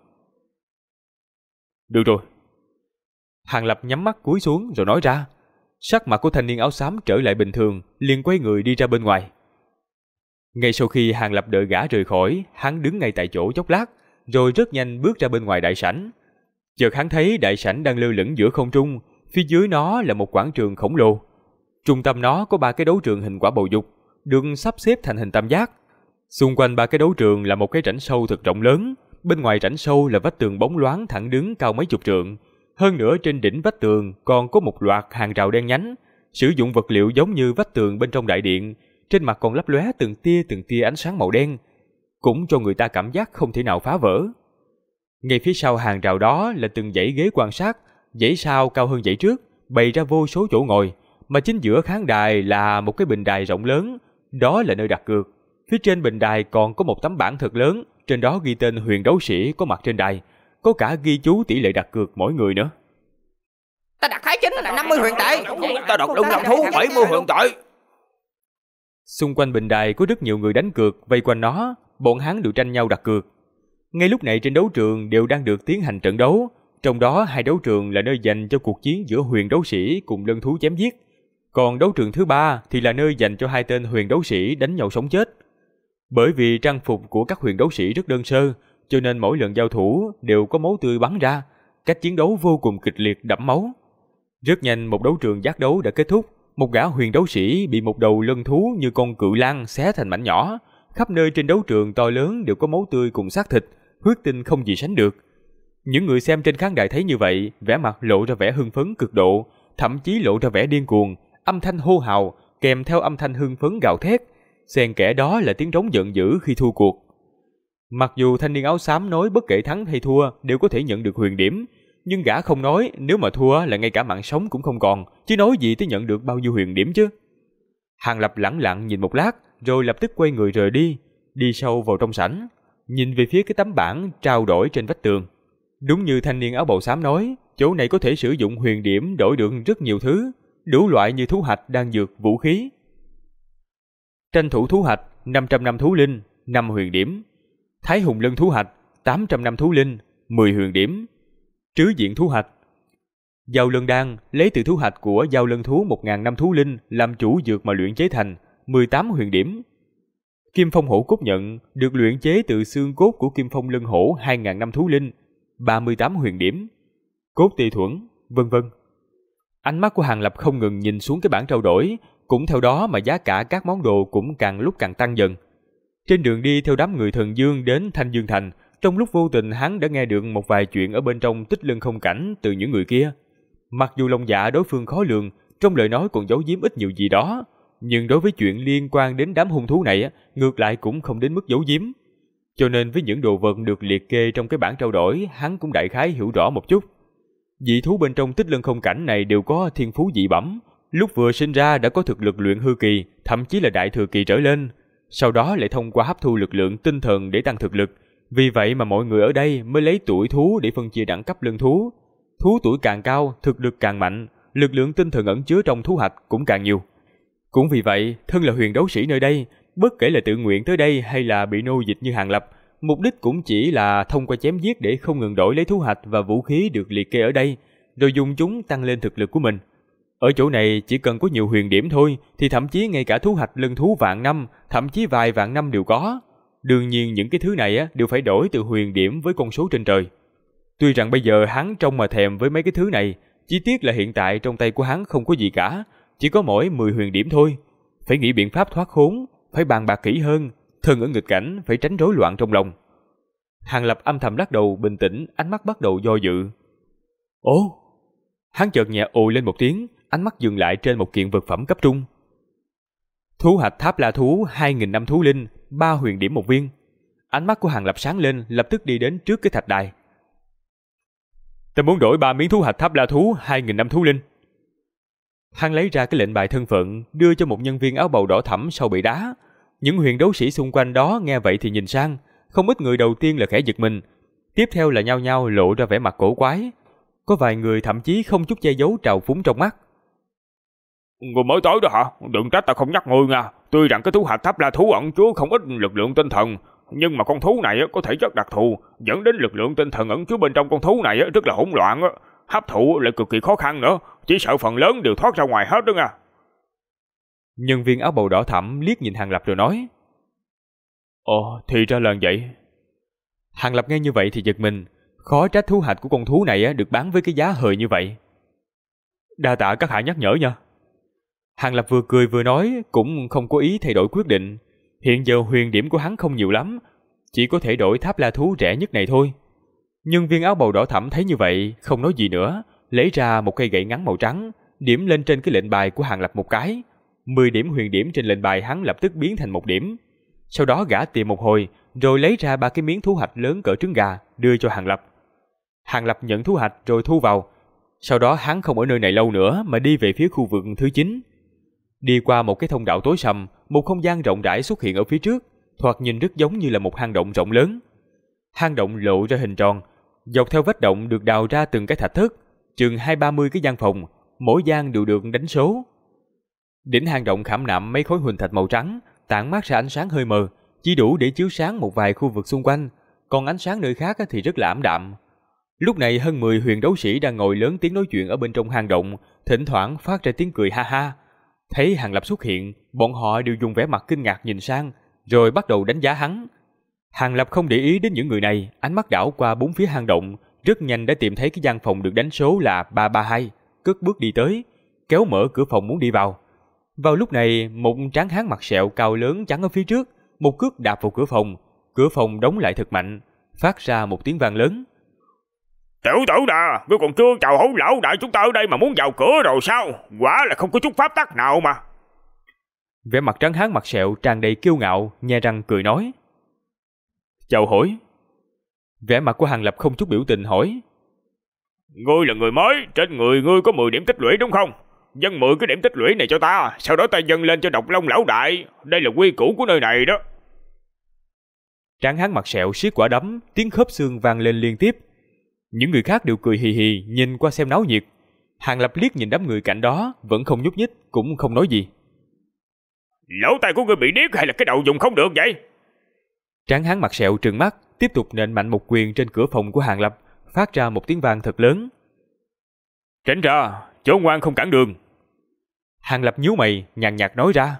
Được rồi. Hàng Lập nhắm mắt cúi xuống rồi nói ra. Sắc mặt của thanh niên áo xám trở lại bình thường, liền quay người đi ra bên ngoài. Ngay sau khi Hàng Lập đợi gã rời khỏi, hắn đứng ngay tại chỗ chốc lát, rồi rất nhanh bước ra bên ngoài đại sảnh. Chợt hắn thấy đại sảnh đang lơ lửng giữa không trung, phía dưới nó là một quảng trường khổng lồ. Trung tâm nó có 3 cái đấu trường hình quả bầu dục, được sắp xếp thành hình tam giác. Xung quanh 3 cái đấu trường là một cái rãnh sâu thật rộng lớn, bên ngoài rãnh sâu là vách tường bóng loáng thẳng đứng cao mấy chục trượng. Hơn nữa trên đỉnh vách tường còn có một loạt hàng rào đen nhánh, sử dụng vật liệu giống như vách tường bên trong đại điện, trên mặt còn lấp lóe từng tia ánh sáng màu đen, cũng cho người ta cảm giác không thể nào phá vỡ. Ngay phía sau hàng rào đó là từng dãy ghế quan sát, dãy sau cao hơn dãy trước, bày ra vô số chỗ ngồi, mà chính giữa khán đài là một cái bình đài rộng lớn, đó là nơi đặt cược. Phía trên bình đài còn có một tấm bảng thật lớn, trên đó ghi tên huyền đấu sĩ có mặt trên đài, có cả ghi chú tỷ lệ đặt cược mỗi người nữa. Ta đặt thái chính là 50 huyền tệ. Ta đặt đông làm thú 70 huyền tệ. Xung quanh bình đài có rất nhiều người đánh cược vây quanh nó, bọn hắn đều tranh nhau đặt cược. Ngay lúc này trên đấu trường đều đang được tiến hành trận đấu, trong đó 2 đấu trường là nơi dành cho cuộc chiến giữa huyền đấu sĩ cùng lân thú chém giết, còn đấu trường thứ 3 thì là nơi dành cho 2 tên huyền đấu sĩ đánh nhau sống chết. Bởi vì trang phục của các huyền đấu sĩ rất đơn sơ, cho nên mỗi lần giao thủ đều có máu tươi bắn ra, cách chiến đấu vô cùng kịch liệt đẫm máu. Rất nhanh một đấu trường giác đấu đã kết thúc, một gã huyền đấu sĩ bị một đầu lân thú như con cự lang xé thành mảnh nhỏ, khắp nơi trên đấu trường to lớn đều có máu tươi cùng xác thịt, huyết tinh không gì sánh được. Những người xem trên khán đài thấy như vậy, vẻ mặt lộ ra vẻ hưng phấn cực độ, thậm chí lộ ra vẻ điên cuồng, âm thanh hô hào kèm theo âm thanh hưng phấn gào thét, xen kẽ đó là tiếng trống giận dữ khi thua cuộc. Mặc dù thanh niên áo xám nói bất kể thắng hay thua đều có thể nhận được huyền điểm, nhưng gã không nói nếu mà thua là ngay cả mạng sống cũng không còn, chứ nói gì tới nhận được bao nhiêu huyền điểm chứ. Hàng Lập lẳng lặng nhìn một lát, rồi lập tức quay người rời đi, đi sâu vào trong sảnh, nhìn về phía cái tấm bảng trao đổi trên vách tường. Đúng như thanh niên áo bào xám nói, chỗ này có thể sử dụng huyền điểm đổi được rất nhiều thứ, đủ loại như thú hạch, đan dược, vũ khí. Tranh thủ thú hạch 500 năm thú linh 5 huyền điểm, Thái Hùng Lân thú hạch 800 năm thú linh 10 huyền điểm, Trứ diện thú hạch. Dao lân đan lấy từ thú hạch của dao lân thú 1000 năm thú linh làm chủ dược mà luyện chế thành 18 huyền điểm. Kim phong hổ cốt nhận được luyện chế từ xương cốt của kim phong lân hổ 2000 năm thú linh 38 huyền điểm. Cốt tỳ thuẫn, vân vân. Ánh mắt của Hàng Lập không ngừng nhìn xuống cái bảng trao đổi, cũng theo đó mà giá cả các món đồ cũng càng lúc càng tăng dần. Trên đường đi theo đám người Thần Dương đến Thanh Dương Thành, trong lúc vô tình hắn đã nghe được một vài chuyện ở bên trong Tích Lân Không Cảnh từ những người kia. Mặc dù lòng dạ đối phương khó lường, trong lời nói còn giấu giếm ít nhiều gì đó, nhưng đối với chuyện liên quan đến đám hung thú này, ngược lại cũng không đến mức giấu giếm. Cho nên với những đồ vật được liệt kê trong cái bảng trao đổi, hắn cũng đại khái hiểu rõ một chút. Dị thú bên trong Tích Lân Không Cảnh này đều có thiên phú dị bẩm, lúc vừa sinh ra đã có thực lực luyện hư kỳ, thậm chí là đại thừa kỳ trở lên, sau đó lại thông qua hấp thu lực lượng tinh thần để tăng thực lực. Vì vậy mà mọi người ở đây mới lấy tuổi thú để phân chia đẳng cấp lân thú. Thú tuổi càng cao, thực lực càng mạnh, lực lượng tinh thần ẩn chứa trong thú hạch cũng càng nhiều. Cũng vì vậy, thân là huyền đấu sĩ nơi đây, bất kể là tự nguyện tới đây hay là bị nô dịch như Hàng Lập, mục đích cũng chỉ là thông qua chém giết để không ngừng đổi lấy thú hạch và vũ khí được liệt kê ở đây, rồi dùng chúng tăng lên thực lực của mình. Ở chỗ này chỉ cần có nhiều huyền điểm thôi thì thậm chí ngay cả thú hạch lân thú vạn năm, thậm chí vài vạn năm đều có. Đương nhiên những cái thứ này đều phải đổi từ huyền điểm với con số trên trời. Tuy rằng bây giờ hắn trông mà thèm với mấy cái thứ này, chỉ tiếc là hiện tại trong tay của hắn không có gì cả, chỉ có mỗi 10 huyền điểm thôi. Phải nghĩ biện pháp thoát khốn, phải bàn bạc kỹ hơn, thân ở nghịch cảnh phải tránh rối loạn trong lòng. Hàng Lập âm thầm lắc đầu bình tĩnh, ánh mắt bắt đầu do dự. Ồ! Hắn chợt nhẹ ồ lên một tiếng, ánh mắt dừng lại trên một kiện vật phẩm cấp trung. Thú hạch tháp la thú 2000 năm thú linh, 3 huyền điểm một viên. Ánh mắt của Hàng Lập sáng lên, lập tức đi đến trước cái thạch đài. Ta muốn đổi 3 miếng thú hạch tháp la thú 2000 năm thú linh. Hắn lấy ra cái lệnh bài thân phận, đưa cho một nhân viên áo bào đỏ thẫm sau bệ đá. Những huyền đấu sĩ xung quanh đó nghe vậy thì nhìn sang, không ít người đầu tiên là khẽ giật mình, tiếp theo là nhao nhao lộ ra vẻ mặt cổ quái. Có vài người thậm chí không chút che giấu trào phúng trong mắt. Người mới tới đó hả? Đừng trách ta không nhắc ngươi nha. Tuy rằng cái thú hạch tháp la thú ẩn chứa không ít lực lượng tinh thần, nhưng mà con thú này có thể rất đặc thù, dẫn đến lực lượng tinh thần ẩn chứa bên trong con thú này rất là hỗn loạn, hấp thụ lại cực kỳ khó khăn nữa, chỉ sợ phần lớn đều thoát ra ngoài hết đó nha. Nhân viên áo bào đỏ thẫm liếc nhìn Hàng Lập rồi nói. Ồ, thì ra là vậy. Hàng Lập nghe như vậy thì giật mình, khó trách thú hạch của con thú này được bán với cái giá hời như vậy. Đa tạ các hạ nhắc nhở nha. Hàng Lập vừa cười vừa nói, cũng không có ý thay đổi quyết định. Hiện giờ huyền điểm của hắn không nhiều lắm, chỉ có thể đổi tháp la thú rẻ nhất này thôi. Nhân viên áo bào đỏ thẫm thấy như vậy, không nói gì nữa, lấy ra một cây gậy ngắn màu trắng, điểm lên trên cái lệnh bài của Hàng Lập một cái. 10 điểm huyền điểm trên lệnh bài hắn lập tức biến thành 1 điểm. Sau đó gã tìm một hồi, rồi lấy ra 3 cái miếng thú hạch lớn cỡ trứng gà, đưa cho Hàng Lập. Hàng Lập nhận thú hạch rồi thu vào. Sau đó hắn không ở nơi này lâu nữa mà đi về phía khu vực thứ 9. Đi qua một cái thông đạo tối sầm, một không gian rộng rãi xuất hiện ở phía trước, thoạt nhìn rất giống như là một hang động rộng lớn. Hang động lộ ra hình tròn, dọc theo vách động được đào ra từng cái thạch thất, chừng 20-30 cái gian phòng, mỗi gian đều được đánh số. Đỉnh hang động khảm nạm mấy khối huỳnh thạch màu trắng, tản mát ra ánh sáng hơi mờ, chỉ đủ để chiếu sáng một vài khu vực xung quanh, còn ánh sáng nơi khác thì rất là ảm đạm. Lúc này hơn 10 huyền đấu sĩ đang ngồi lớn tiếng nói chuyện ở bên trong hang động, thỉnh thoảng phát ra tiếng cười ha ha. Thấy Hàng Lập xuất hiện, bọn họ đều dùng vẻ mặt kinh ngạc nhìn sang, rồi bắt đầu đánh giá hắn. Hàng Lập không để ý đến những người này, ánh mắt đảo qua bốn phía hang động, rất nhanh đã tìm thấy cái gian phòng được đánh số là 332, cất bước đi tới, kéo mở cửa phòng muốn đi vào. Vào lúc này, một tráng hán mặt sẹo cao lớn chắn ở phía trước, một cước đạp vào cửa phòng đóng lại thật mạnh, phát ra một tiếng vang lớn. Tiểu tử nè, ngươi còn chưa chào hổ lão đại chúng ta ở đây mà muốn vào cửa rồi sao? Quả là không có chút pháp tắc nào mà. Vẻ mặt trắng hán mặt sẹo tràn đầy kiêu ngạo, nhe răng cười nói. Chào hỏi. Vẻ mặt của Hàng Lập không chút biểu tình hỏi. Ngươi là người mới, trên người ngươi có 10 điểm tích lũy đúng không? Dâng 10 cái điểm tích lũy này cho ta, sau đó ta dâng lên cho Độc Long lão đại. Đây là quy củ của nơi này đó. Tráng hán mặt sẹo siết quả đấm, tiếng khớp xương vang lên liên tiếp. Những người khác đều cười hì hì nhìn qua xem náo nhiệt. Hàng Lập liếc nhìn đám người cạnh đó, vẫn không nhúc nhích, cũng không nói gì. Lỗ tai của ngươi bị điếc hay là cái đầu dùng không được vậy? Tráng hán mặt sẹo trừng mắt, tiếp tục nện mạnh một quyền trên cửa phòng của Hàng Lập, phát ra một tiếng vang thật lớn. Tránh ra, chỗ ngoan không cản đường. Hàng Lập nhíu mày, nhàn nhạt nói ra.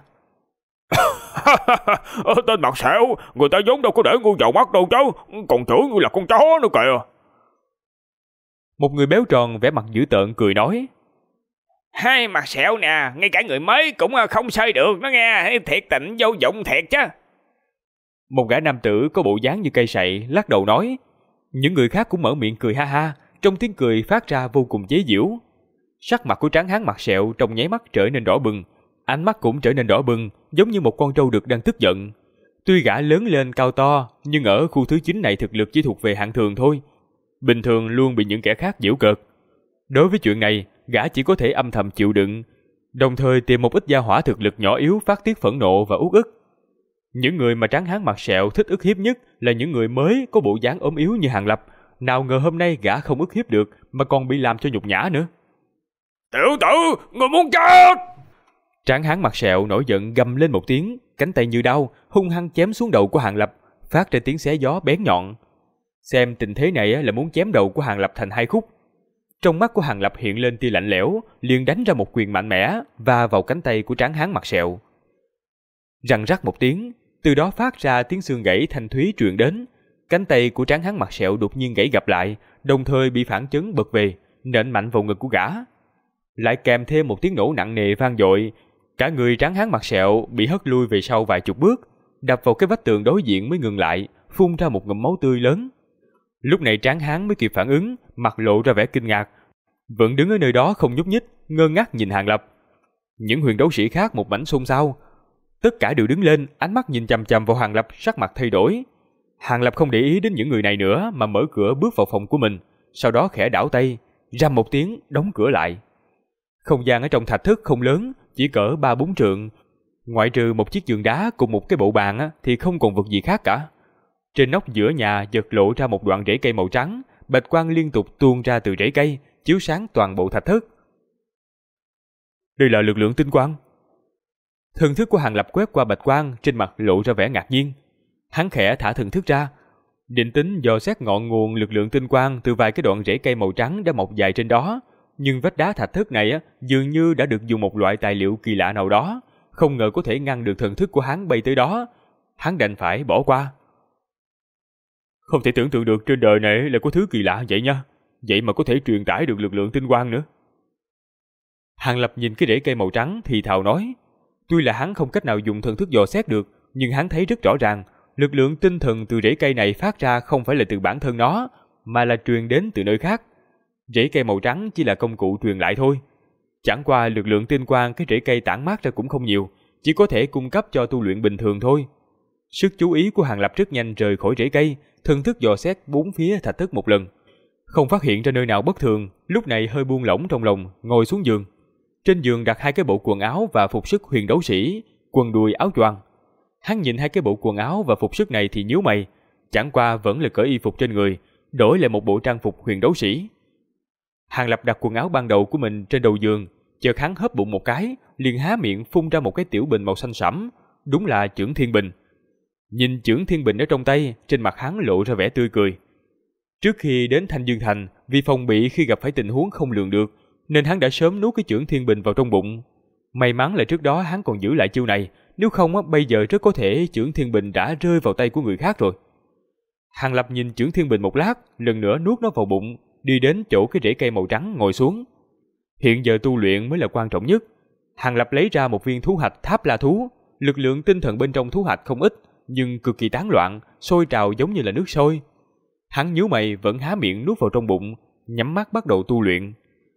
Tên mặt sẹo, người ta vốn đâu có để ngươi vào mắt đâu chứ, còn chửi ngươi là con chó nữa kìa. Một người béo tròn vẻ mặt dữ tợn cười nói. Hai mặt sẹo nè, ngay cả người mới cũng không xây được đó nghe, thiệt tình vô dụng thiệt chứ. Một gã nam tử có bộ dáng như cây sậy lắc đầu nói. Những người khác cũng mở miệng cười ha ha, trong tiếng cười phát ra vô cùng chế giễu. Sắc mặt của tráng hán mặt sẹo trong nháy mắt trở nên đỏ bừng, ánh mắt cũng trở nên đỏ bừng, giống như một con trâu đực đang tức giận. Tuy gã lớn lên cao to, nhưng ở khu thứ 9 này thực lực chỉ thuộc về hạng thường thôi. Bình thường luôn bị những kẻ khác giễu cợt. Đối với chuyện này, gã chỉ có thể âm thầm chịu đựng, đồng thời tìm một ít gia hỏa thực lực nhỏ yếu phát tiết phẫn nộ và uất ức. Những người mà tráng hán mặt sẹo thích ức hiếp nhất là những người mới có bộ dáng ốm yếu như Hàng Lập. Nào ngờ hôm nay gã không ức hiếp được mà còn bị làm cho nhục nhã nữa. Tiểu tử, người muốn chết! Tráng hán mặt sẹo nổi giận gầm lên một tiếng, cánh tay như đao hung hăng chém xuống đầu của Hàng Lập, phát ra tiếng xé gió bén nhọn. Xem tình thế này là muốn chém đầu của Hàng Lập thành hai khúc. Trong mắt của Hàng Lập hiện lên tia lạnh lẽo, liền đánh ra một quyền mạnh mẽ và vào cánh tay của tráng hán mặt sẹo. Răng rắc một tiếng, từ đó phát ra tiếng xương gãy thanh thúy truyền đến. Cánh tay của tráng hán mặt sẹo đột nhiên gãy gập lại, đồng thời bị phản chấn bật về, nện mạnh vào ngực của gã. Lại kèm thêm một tiếng nổ nặng nề vang dội, cả người tráng hán mặt sẹo bị hất lui về sau vài chục bước, đập vào cái vách tường đối diện mới ngừng lại, phun ra một ngụm máu tươi lớn. Lúc này tráng hán mới kịp phản ứng, mặt lộ ra vẻ kinh ngạc, vẫn đứng ở nơi đó không nhúc nhích, ngơ ngác nhìn Hàng Lập. Những huyền đấu sĩ khác một mảnh xôn xao, tất cả đều đứng lên, ánh mắt nhìn chằm chằm vào Hàng Lập, sắc mặt thay đổi. Hàng Lập không để ý đến những người này nữa mà mở cửa bước vào phòng của mình, sau đó khẽ đảo tay, rầm một tiếng đóng cửa lại. Không gian ở trong thạch thất không lớn, chỉ cỡ 3-4 trượng, ngoại trừ một chiếc giường đá cùng một cái bộ bàn thì không còn vật gì khác cả. Trên nóc giữa nhà giật lộ ra một đoạn rễ cây màu trắng, bạch quang liên tục tuôn ra từ rễ cây, chiếu sáng toàn bộ thạch thất. Đây là lực lượng tinh quang. Thần thức của Hàng Lập quét qua bạch quang, trên mặt lộ ra vẻ ngạc nhiên. Hắn khẽ thả thần thức ra, định tính dò xét ngọn nguồn lực lượng tinh quang từ vài cái đoạn rễ cây màu trắng đã mọc dài trên đó, nhưng vách đá thạch thất này dường như đã được dùng một loại tài liệu kỳ lạ nào đó, không ngờ có thể ngăn được thần thức của hắn bay tới đó. Hắn đành phải bỏ qua. Không thể tưởng tượng được trên đời này lại có thứ kỳ lạ vậy nha, vậy mà có thể truyền tải được lực lượng tinh quang nữa. Hàng Lập nhìn cái rễ cây màu trắng thì thào nói, tuy là hắn không cách nào dùng thần thức dò xét được, nhưng hắn thấy rất rõ ràng, lực lượng tinh thần từ rễ cây này phát ra không phải là từ bản thân nó, mà là truyền đến từ nơi khác. Rễ cây màu trắng chỉ là công cụ truyền lại thôi. Chẳng qua lực lượng tinh quang cái rễ cây tản mát ra cũng không nhiều, chỉ có thể cung cấp cho tu luyện bình thường thôi. Sức chú ý của Hàng Lập rất nhanh rời khỏi rễ cây, thần thức dò xét bốn phía thạch thất một lần, không phát hiện ra nơi nào bất thường, lúc này hơi buông lỏng trong lòng, ngồi xuống giường. Trên giường đặt hai cái bộ quần áo và phục sức huyền đấu sĩ, quần đùi áo choàng. Hắn nhìn hai cái bộ quần áo và phục sức này thì nhíu mày, chẳng qua vẫn là cởi y phục trên người, đổi lại một bộ trang phục huyền đấu sĩ. Hàng Lập đặt quần áo ban đầu của mình trên đầu giường, chợt hắn hớp bụng một cái, liền há miệng phun ra một cái tiểu bình màu xanh sẫm, đúng là chưởng thiên bình. Nhìn chưởng thiên bình ở trong tay, trên mặt hắn lộ ra vẻ tươi cười. Trước khi đến Thanh Dương Thành, vì phòng bị khi gặp phải tình huống không lường được, nên hắn đã sớm nuốt cái chưởng thiên bình vào trong bụng. May mắn là trước đó hắn còn giữ lại chiêu này, nếu không bây giờ rất có thể chưởng thiên bình đã rơi vào tay của người khác rồi. Hàng Lập nhìn chưởng thiên bình một lát, lần nữa nuốt nó vào bụng, đi đến chỗ cái rễ cây màu trắng ngồi xuống. Hiện giờ tu luyện mới là quan trọng nhất. Hàng Lập lấy ra một viên thú hạch Tháp La thú, lực lượng tinh thần bên trong thú hạch không ít, nhưng cực kỳ tán loạn, sôi trào giống như là nước sôi. Hắn nhíu mày vẫn há miệng nuốt vào trong bụng, nhắm mắt bắt đầu tu luyện.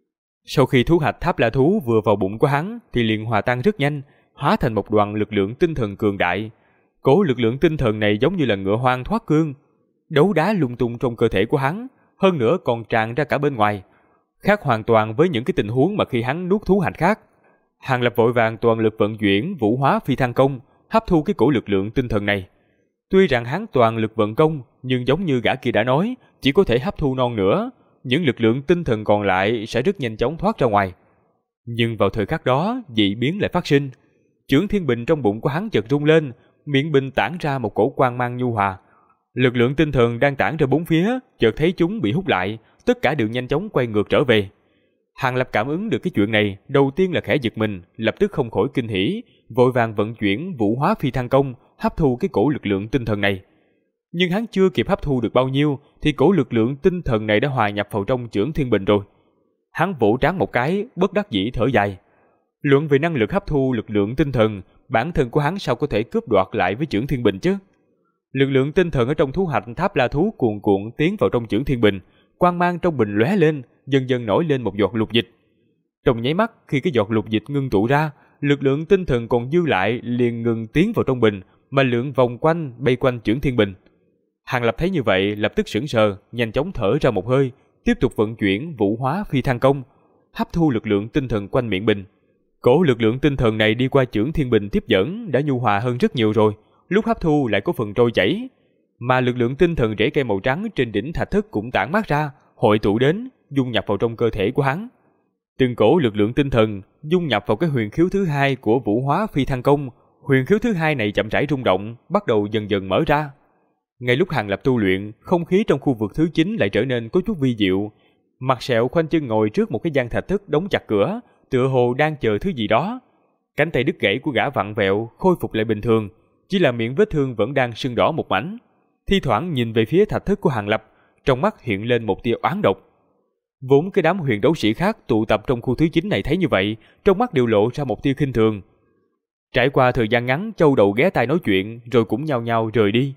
Sau khi thú hạch Tháp La thú vừa vào bụng của hắn thì liền hòa tan rất nhanh, hóa thành một đoàn lực lượng tinh thần cường đại. Cố lực lượng tinh thần này giống như là ngựa hoang thoát cương, đấu đá lung tung trong cơ thể của hắn, hơn nữa còn tràn ra cả bên ngoài, khác hoàn toàn với những cái tình huống mà khi hắn nuốt thú hạch khác. Hàng Lập vội vàng toàn lực vận chuyển Vũ Hóa Phi Thăng Công, hấp thu cái cổ lực lượng tinh thần này. Tuy rằng hắn toàn lực vận công, nhưng giống như gã kia đã nói, chỉ có thể hấp thu non nữa, những lực lượng tinh thần còn lại sẽ rất nhanh chóng thoát ra ngoài. Nhưng vào thời khắc đó, dị biến lại phát sinh. Chưởng thiên bình trong bụng của hắn chợt rung lên, miệng bình tản ra một cổ quang mang nhu hòa. Lực lượng tinh thần đang tản ra bốn phía, chợt thấy chúng bị hút lại, tất cả đều nhanh chóng quay ngược trở về. Hàng Lập cảm ứng được cái chuyện này, đầu tiên là khẽ giật mình, lập tức không khỏi kinh hỉ, vội vàng vận chuyển Vũ Hóa Phi Thăng Công, hấp thu cái cổ lực lượng tinh thần này. Nhưng hắn chưa kịp hấp thu được bao nhiêu, thì cổ lực lượng tinh thần này đã hòa nhập vào trong chưởng thiên bình rồi. Hắn vỗ trán một cái, bất đắc dĩ thở dài. Luận về năng lực hấp thu lực lượng tinh thần, bản thân của hắn sao có thể cướp đoạt lại với chưởng thiên bình chứ? Lực lượng tinh thần ở trong thú hạch Tháp La thú cuồn cuộn tiến vào trong chưởng thiên bình, quang mang trong bình lóe lên, dần dần nổi lên một giọt lục dịch. Trong nháy mắt, khi cái giọt lục dịch ngưng tụ ra, lực lượng tinh thần còn dư lại liền ngừng tiến vào trong bình, mà lượn vòng quanh bay quanh chưởng thiên bình. Hàng Lập thấy như vậy, lập tức sững sờ, nhanh chóng thở ra một hơi, tiếp tục vận chuyển Vũ Hóa Phi Thăng Công, hấp thu lực lượng tinh thần quanh miệng bình. Cổ lực lượng tinh thần này đi qua chưởng thiên bình tiếp dẫn đã nhu hòa hơn rất nhiều rồi, lúc hấp thu lại có phần trôi chảy, mà lực lượng tinh thần rễ cây màu trắng trên đỉnh thạch thất cũng tản mát ra, hội tụ đến, dung nhập vào trong cơ thể của hắn. Từng cổ lực lượng tinh thần dung nhập vào cái huyền khiếu thứ hai của Vũ Hóa Phi Thăng Công, huyền khiếu thứ hai này chậm rãi rung động, bắt đầu dần dần mở ra. Ngay lúc Hàng Lập tu luyện, không khí trong khu vực thứ 9 lại trở nên có chút vi diệu. Mặt sẹo khoanh chân ngồi trước một cái gian thạch thất đóng chặt cửa, tựa hồ đang chờ thứ gì đó. Cánh tay đứt gãy của gã vặn vẹo, khôi phục lại bình thường, chỉ là miệng vết thương vẫn đang sưng đỏ một mảnh. Thi thoảng nhìn về phía thạch thất của Hàng Lập, trong mắt hiện lên một tia oán độc. Vốn cái đám huyền đấu sĩ khác tụ tập trong khu thứ 9 này thấy như vậy, trong mắt đều lộ ra một tia khinh thường. Trải qua thời gian ngắn, châu đầu ghé tai nói chuyện, rồi cũng nhao nhao rời đi.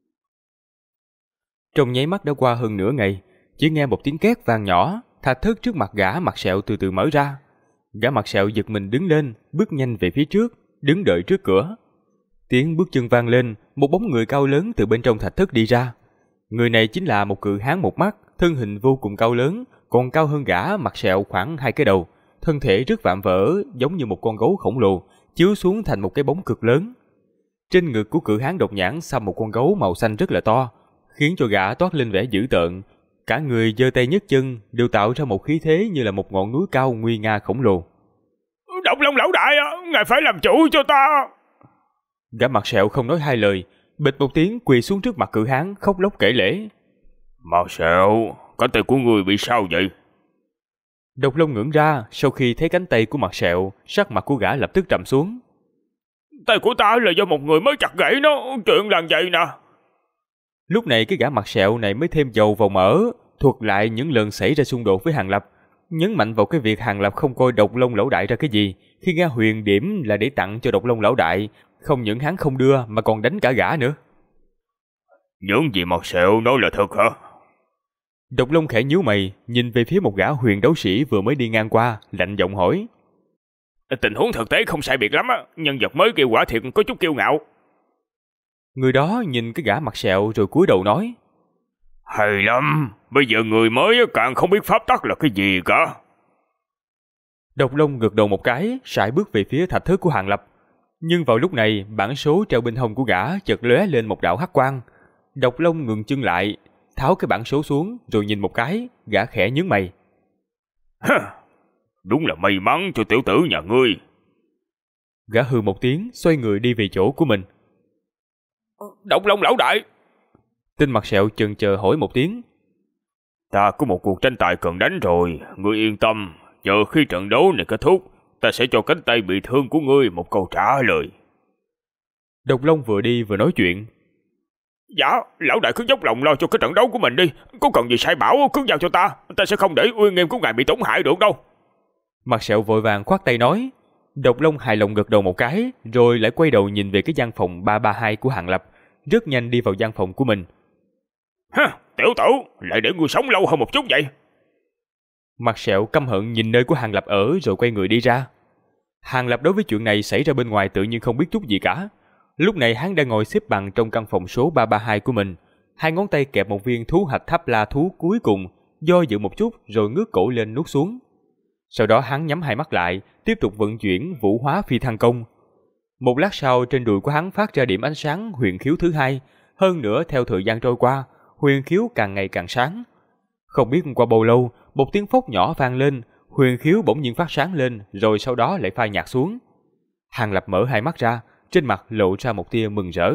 Trong nháy mắt đã qua hơn nửa ngày, chỉ nghe một tiếng két vang nhỏ, thạch thất trước mặt gã mặt sẹo từ từ mở ra. Gã mặt sẹo giật mình đứng lên, bước nhanh về phía trước, đứng đợi trước cửa. Tiếng bước chân vang lên, một bóng người cao lớn từ bên trong thạch thất đi ra. Người này chính là một cự hán một mắt, thân hình vô cùng cao lớn, còn cao hơn gã mặt sẹo khoảng 2 cái đầu, thân thể rất vạm vỡ, giống như một con gấu khổng lồ, chiếu xuống thành một cái bóng cực lớn. Trên ngực của cự hán độc nhãn xăm một con gấu màu xanh rất là to, khiến cho gã toát lên vẻ dữ tợn. Cả người giơ tay nhấc chân đều tạo ra một khí thế như là một ngọn núi cao nguy nga khổng lồ. Độc Long lão đại, ngài phải làm chủ cho ta. Gã mặt sẹo không nói hai lời, bịch một tiếng quỳ xuống trước mặt cự hán, khóc lóc kể lễ. Mặt sẹo, cánh tay của người bị sao vậy? Độc Long ngẩng ra, sau khi thấy cánh tay của mặt sẹo, sắc mặt của gã lập tức trầm xuống. Tay của ta là do một người mới chặt gãy nó, chuyện là vậy nè. Lúc này cái gã mặt sẹo này mới thêm dầu vào mỡ, thuật lại những lần xảy ra xung đột với Hàng Lập, nhấn mạnh vào cái việc Hàng Lập không coi Độc Long lão đại ra cái gì, khi nghe huyền điểm là để tặng cho Độc Long lão đại, không những hắn không đưa mà còn đánh cả gã nữa. Những gì mặt sẹo nói là thật hả? Độc Long khẽ nhíu mày, nhìn về phía một gã huyền đấu sĩ vừa mới đi ngang qua, lạnh giọng hỏi. Tình huống thực tế không sai biệt lắm á, nhân vật mới kia quả thiệt có chút kiêu ngạo. Người đó nhìn cái gã mặt sẹo rồi cúi đầu nói. Hay lắm, bây giờ người mới càng không biết pháp tắc là cái gì cả. Độc Long gật đầu một cái, sải bước về phía thạch thất của Hàng Lập. Nhưng vào lúc này, bản số treo bên hông của gã chợt lóe lên một đạo hắc quang. Độc Long ngừng chân lại, tháo cái bản số xuống rồi nhìn một cái, gã khẽ nhướng mày. Đúng là may mắn cho tiểu tử nhà ngươi. Gã hừ một tiếng, xoay người đi về chỗ của mình. Độc Long lão đại. Tên mặt sẹo chần chờ hỏi một tiếng. Ta có một cuộc tranh tài cần đánh rồi, ngươi yên tâm, chờ khi trận đấu này kết thúc, ta sẽ cho cánh tay bị thương của ngươi một câu trả lời. Độc Long vừa đi vừa nói chuyện. Dạ, lão đại cứ dốc lòng lo cho cái trận đấu của mình đi, có cần gì sai bảo cứ giao cho ta sẽ không để uy nghiêm của ngài bị tổn hại được đâu. Mặt sẹo vội vàng khoát tay nói. Độc Long hài lòng gật đầu một cái, rồi lại quay đầu nhìn về cái gian phòng 332 của Hàng Lập, rất nhanh đi vào gian phòng của mình. Tiểu tử, lại để ngươi sống lâu hơn một chút vậy. Mặt sẹo căm hận nhìn nơi của Hàng Lập ở rồi quay người đi ra. Hàng Lập đối với chuyện này xảy ra bên ngoài tự nhiên không biết chút gì cả. Lúc này hắn đang ngồi xếp bằng trong căn phòng số 332 của mình, hai ngón tay kẹp một viên thú hạch tháp la thú cuối cùng, do dự một chút rồi ngước cổ lên nuốt xuống. Sau đó hắn nhắm hai mắt lại, tiếp tục vận chuyển vũ hóa phi thăng công. Một lát sau trên đùi của hắn phát ra điểm ánh sáng huyền khiếu thứ hai, hơn nữa theo thời gian trôi qua, huyền khiếu càng ngày càng sáng. Không biết qua bao lâu, một tiếng phốc nhỏ vang lên, huyền khiếu bỗng nhiên phát sáng lên, rồi sau đó lại phai nhạt xuống. Hàng Lập mở hai mắt ra, trên mặt lộ ra một tia mừng rỡ.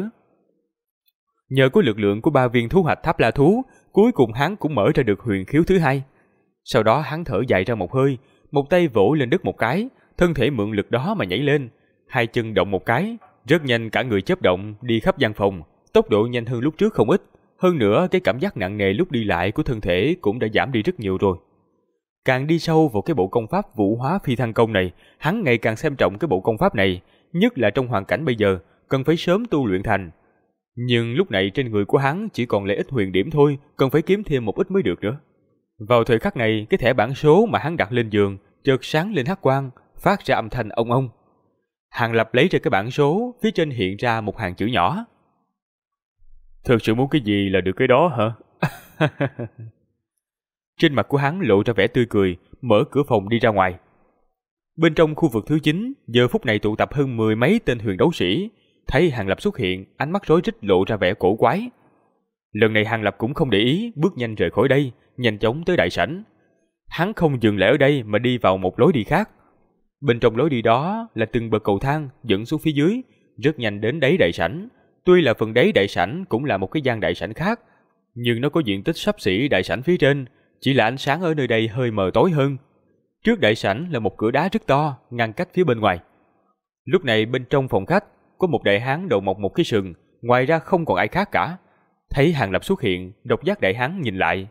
Nhờ có lực lượng của 3 viên thú hạch tháp la thú, cuối cùng hắn cũng mở ra được huyền khiếu thứ hai. Sau đó hắn thở dài ra một hơi, một tay vỗ lên đất một cái, thân thể mượn lực đó mà nhảy lên, hai chân động một cái, rất nhanh cả người chớp động đi khắp gian phòng, tốc độ nhanh hơn lúc trước không ít. Hơn nữa cái cảm giác nặng nề lúc đi lại của thân thể cũng đã giảm đi rất nhiều rồi. Càng đi sâu vào cái bộ công pháp vũ hóa phi thăng công này, hắn ngày càng xem trọng cái bộ công pháp này, nhất là trong hoàn cảnh bây giờ, cần phải sớm tu luyện thành. Nhưng lúc này trên người của hắn chỉ còn lại ít huyền điểm thôi, cần phải kiếm thêm một ít mới được nữa. Vào thời khắc này, cái thẻ bản số mà hắn đặt lên giường chợt sáng lên hắc quang, phát ra âm thanh ông ông. Hàng Lập lấy ra cái bản số, phía trên hiện ra một hàng chữ nhỏ. Thực sự muốn cái gì là được cái đó hả? Trên mặt của hắn lộ ra vẻ tươi cười, mở cửa phòng đi ra ngoài. Bên trong khu vực thứ 9, giờ phút này tụ tập hơn 10 mấy tên huyền đấu sĩ, thấy Hàng Lập xuất hiện, ánh mắt rối rít lộ ra vẻ cổ quái. Lần này Hàng Lập cũng không để ý, bước nhanh rời khỏi đây, nhanh chóng tới đại sảnh. Hắn không dừng lại ở đây mà đi vào một lối đi khác. Bên trong lối đi đó là từng bậc cầu thang dẫn xuống phía dưới, rất nhanh đến đáy đại sảnh. Tuy là phần đáy đại sảnh cũng là một cái gian đại sảnh khác, nhưng nó có diện tích xấp xỉ đại sảnh phía trên, chỉ là ánh sáng ở nơi đây hơi mờ tối hơn. Trước đại sảnh là một cửa đá rất to, ngăn cách phía bên ngoài. Lúc này bên trong phòng khách, có một đại hán đầu mọc một cái sừng, ngoài ra không còn ai khác cả. Thấy Hàng Lập xuất hiện, độc giác đại hán nhìn lại.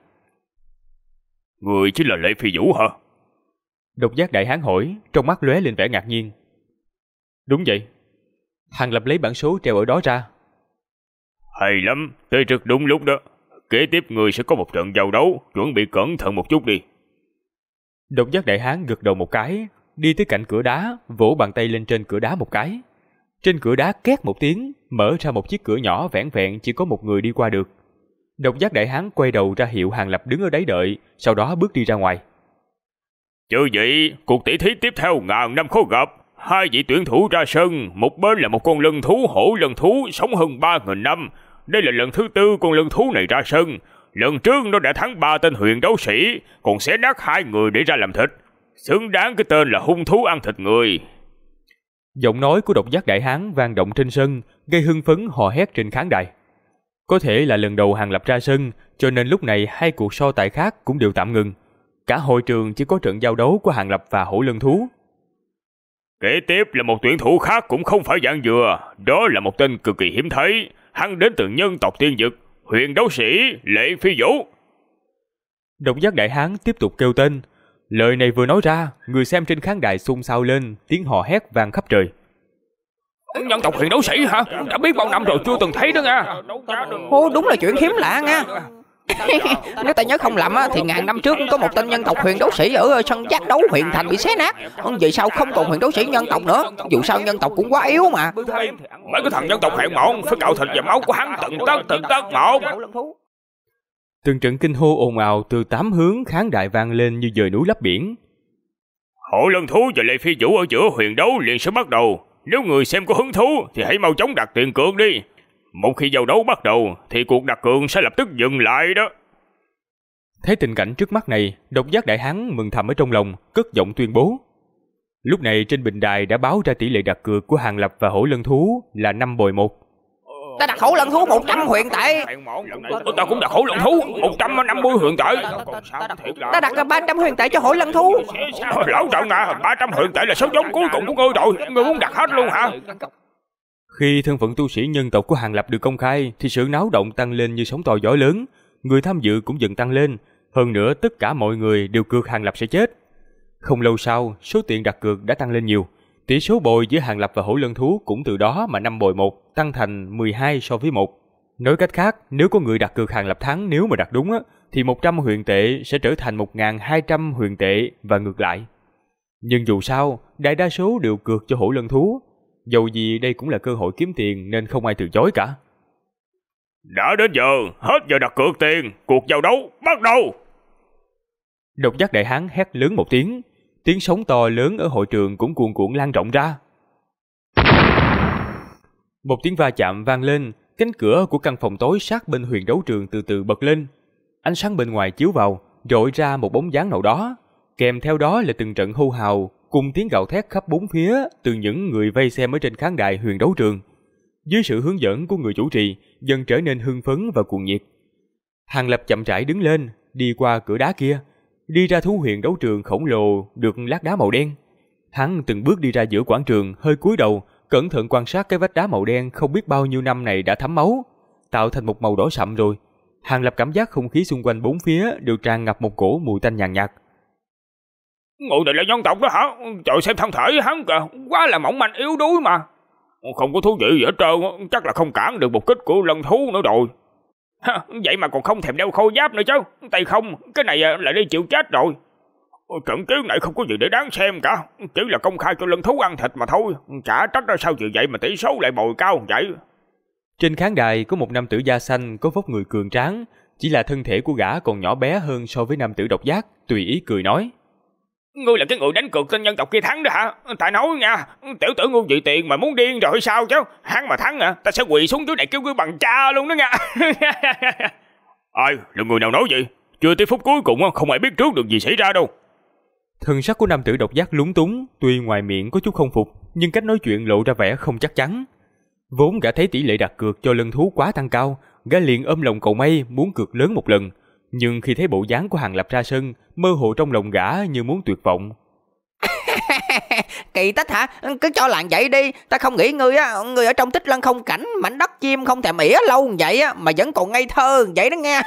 Người chính là Lệ Phi Vũ hả? Độc giác đại hán hỏi, trong mắt lóe lên vẻ ngạc nhiên. Đúng vậy. Hàng Lập lấy bản số treo ở đó ra. Hay lắm, tới rất đúng lúc đó. Kế tiếp người sẽ có một trận giao đấu, chuẩn bị cẩn thận một chút đi. Độc giác đại hán gật đầu một cái, đi tới cạnh cửa đá, vỗ bàn tay lên trên cửa đá một cái. Trên cửa đá két một tiếng, mở ra một chiếc cửa nhỏ vẻn vẹn chỉ có một người đi qua được. Độc giác đại hán quay đầu ra hiệu Hàng Lập đứng ở đấy đợi, sau đó bước đi ra ngoài. Chứ vậy, cuộc tỷ thí tiếp theo ngàn năm khó gặp. Hai vị tuyển thủ ra sân, một bên là một con lân thú hổ lân thú sống hơn 3.000 năm. Đây là lần thứ 4 con lân thú này ra sân. Lần trước nó đã thắng 3 tên huyền đấu sĩ, còn xé nát 2 người để ra làm thịt. Xứng đáng cái tên là hung thú ăn thịt người. Giọng nói của độc giác đại hán vang động trên sân, gây hưng phấn hò hét trên khán đài. Có thể là lần đầu Hàng Lập ra sân, cho nên lúc này hai cuộc so tài khác cũng đều tạm ngừng. Cả hội trường chỉ có trận giao đấu của Hàng Lập và hổ lân thú. Kế tiếp là một tuyển thủ khác cũng không phải dạng dừa, đó là một tên cực kỳ hiếm thấy. Hắn đến từ nhân tộc Tiên Dực, huyền đấu sĩ Lệ Phi Vũ. Độc giác đại hán tiếp tục kêu tên. Lời này vừa nói ra, người xem trên khán đài xôn xao lên, tiếng hò hét vang khắp trời. Nhân tộc huyền đấu sĩ hả? Đã biết bao năm rồi chưa từng thấy đó nha. Ô, đúng là chuyện hiếm lạ nha. Nếu ta nhớ không lầm thì ngàn năm trước có một tên nhân tộc huyền đấu sĩ ở sân giác đấu huyền thành bị xé nát. Vì sao không còn huyền đấu sĩ nhân tộc nữa? Dù sao nhân tộc cũng quá yếu mà. Mấy cái thằng nhân tộc hạng mọn phải cạo thịt và máu của hắn từng tấc một. Từng trận kinh hô ồn ào từ 8 hướng khán đài vang lên như dời núi lấp biển. Hổ lân thú và Lệ Phi Vũ ở giữa huyền đấu liền sẽ bắt đầu. Nếu người xem có hứng thú thì hãy mau chóng đặt tiền cược đi. Một khi giao đấu bắt đầu thì cuộc đặt cược sẽ lập tức dừng lại đó. Thấy tình cảnh trước mắt này, độc giác đại hán mừng thầm ở trong lòng, cất giọng tuyên bố. Lúc này trên bình đài đã báo ra tỷ lệ đặt cược của Hàng Lập và hổ lân thú là 5-1. Ta đặt hổ lân thú 100 huyền tệ. Ta cũng đặt hổ lân thú 150 huyền tệ. Ta đặt 300 huyền tệ cho hổ lân thú. Lão Trận à, 300 huyền tệ là số giống cuối cùng của ngươi rồi. Ngươi muốn đặt hết luôn hả? Khi thân phận tu sĩ nhân tộc của Hàng Lập được công khai thì sự náo động tăng lên như sóng to gió lớn. Người tham dự cũng dần tăng lên. Hơn nữa tất cả mọi người đều cược Hàng Lập sẽ chết. Không lâu sau, số tiền đặt cược đã tăng lên nhiều. Tỷ số bồi giữa Hàng Lập và hổ lân thú cũng từ đó mà 5-1 tăng thành 12 so với 1. Nói cách khác, nếu có người đặt cược Hàng Lập thắng, nếu mà đặt đúng thì 100 huyền tệ sẽ trở thành 1.200 huyền tệ và ngược lại. Nhưng dù sao, đại đa số đều cược cho hổ lân thú. Dầu gì đây cũng là cơ hội kiếm tiền nên không ai từ chối cả. Đã đến giờ, hết giờ đặt cược tiền, cuộc giao đấu bắt đầu. Độc giác đại hán hét lớn một tiếng. Tiếng sóng to lớn ở hội trường cũng cuồn cuộn lan rộng ra. Một tiếng va chạm vang lên, cánh cửa của căn phòng tối sát bên huyền đấu trường từ từ bật lên. Ánh sáng bên ngoài chiếu vào, rọi ra một bóng dáng nào đó. Kèm theo đó là từng trận hô hào, cùng tiếng gào thét khắp bốn phía từ những người vây xem ở trên khán đài huyền đấu trường. Dưới sự hướng dẫn của người chủ trì, dần trở nên hưng phấn và cuồng nhiệt. Hàng Lập chậm rãi đứng lên, đi qua cửa đá kia, đi ra thú huyền đấu trường khổng lồ được lát đá màu đen. Hắn từng bước đi ra giữa quảng trường, hơi cúi đầu, cẩn thận quan sát cái vách đá màu đen không biết bao nhiêu năm này đã thấm máu, tạo thành một màu đỏ sậm rồi. Hàng Lập cảm giác không khí xung quanh bốn phía đều tràn ngập một cổ mùi tanh nhàn nhạt. Ngụ này là nhân tộc đó hả? Trời, xem thân thể hắn kìa, quá là mỏng manh yếu đuối mà. Không có thú vị gì hết trơn, chắc là không cản được một kích của lân thú nữa rồi. Vậy mà còn không thèm đeo khôi giáp nữa chứ. Tay không, cái này là đi chịu chết rồi. Trận chiến này không có gì để đáng xem cả, chỉ là công khai cho lân thú ăn thịt mà thôi. Chả trách ra sao chuyện vậy mà tỷ số lại bồi cao vậy. Trên khán đài có một nam tử da xanh có vóc người cường tráng, chỉ là thân thể của gã còn nhỏ bé hơn so với nam tử độc giác, tùy ý cười nói. Ngươi là cái người đánh cược tên nhân tộc kia thắng đó hả? Tại nói nha, tiểu tử ngu dị tiền mà muốn điên rồi sao chứ? Hắn mà thắng ta sẽ quỳ xuống dưới này kêu ngươi bằng cha luôn đó nha. Ai, là người nào nói vậy? Chưa tới phút cuối cùng không ai biết trước được gì xảy ra đâu. Thần sắc của nam tử độc giác lúng túng, tuy ngoài miệng có chút không phục, nhưng cách nói chuyện lộ ra vẻ không chắc chắn. Vốn gã thấy tỷ lệ đặt cược cho lân thú quá tăng cao, gã liền ôm lòng cầu may muốn cược lớn một lần. Nhưng khi thấy bộ dáng của Hàng Lập ra sân, mơ hồ trong lòng gã như muốn tuyệt vọng. Kỳ tích hả? Cứ cho làng vậy đi. Ta không nghĩ ngươi ở trong Tích Lân không cảnh mảnh đất chim không thèm ỉa lâu vậy mà vẫn còn ngây thơ vậy đó nghe.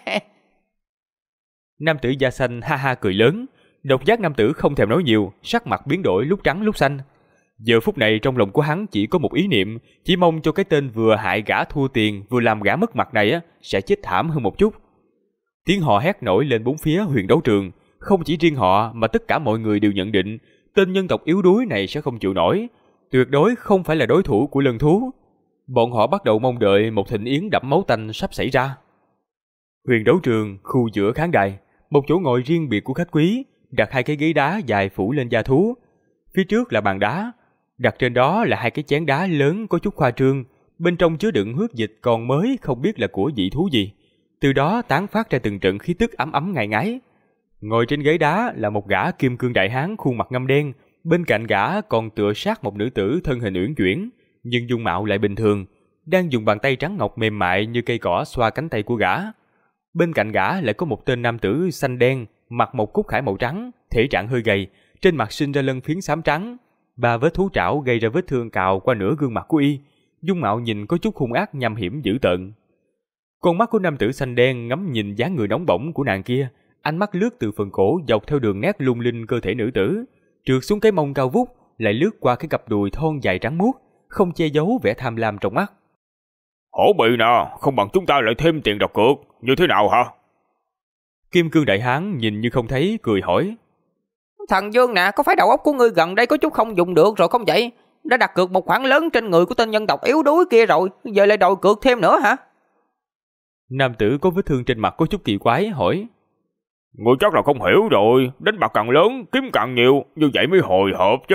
Nam tử da xanh ha ha cười lớn. Độc giác nam tử không thèm nói nhiều, sắc mặt biến đổi lúc trắng lúc xanh. Giờ phút này trong lòng của hắn chỉ có một ý niệm, chỉ mong cho cái tên vừa hại gã thua tiền vừa làm gã mất mặt này sẽ chết thảm hơn một chút. Tiếng hò hét nổi lên bốn phía huyền đấu trường. Không chỉ riêng họ mà tất cả mọi người đều nhận định tên nhân tộc yếu đuối này sẽ không chịu nổi, tuyệt đối không phải là đối thủ của lân thú. Bọn họ bắt đầu mong đợi một thịnh yến đẫm máu tanh sắp xảy ra. Huyền đấu trường, khu giữa khán đài, một chỗ ngồi riêng biệt của khách quý, đặt 2 cái ghế đá dài phủ lên da thú. Phía trước là bàn đá, đặt trên đó là 2 cái chén đá lớn có chút khoa trương, bên trong chứa đựng huyết dịch còn mới không biết là của dị thú gì. Từ đó tán phát ra từng trận khí tức ấm ấm ngài ngái. Ngồi trên ghế đá là một gã kim cương đại hán khuôn mặt ngăm đen, bên cạnh gã còn tựa sát một nữ tử thân hình uyển chuyển, nhưng dung mạo lại bình thường, đang dùng bàn tay trắng ngọc mềm mại như cây cỏ xoa cánh tay của gã. Bên cạnh gã lại có một tên nam tử xanh đen, mặc một cúc khải màu trắng, thể trạng hơi gầy, trên mặt sinh ra lân phiến xám trắng, 3 vết thú trảo gây ra vết thương cào qua nửa gương mặt của y, dung mạo nhìn có chút hung ác nham hiểm dữ tợn. Con mắt của nam tử xanh đen ngắm nhìn dáng người nóng bỏng của nàng kia, ánh mắt lướt từ phần cổ dọc theo đường nét lung linh cơ thể nữ tử, trượt xuống cái mông cao vút, lại lướt qua cái cặp đùi thon dài trắng muốt, không che giấu vẻ tham lam trong mắt. Hổ bị nè, không bằng chúng ta lại thêm tiền đặt cược, như thế nào hả? Kim cương đại hán nhìn như không thấy, cười hỏi. Thằng Dương nè, có phải đầu óc của ngươi gần đây có chút không dùng được rồi không vậy? Đã đặt cược một khoản lớn trên người của tên nhân tộc yếu đuối kia rồi, giờ lại đòi cược thêm nữa hả? Nam tử có vết thương trên mặt có chút kỳ quái hỏi. Ngươi chắc là không hiểu rồi, đánh bạc càng lớn, kiếm càng nhiều, như vậy mới hồi hộp chứ.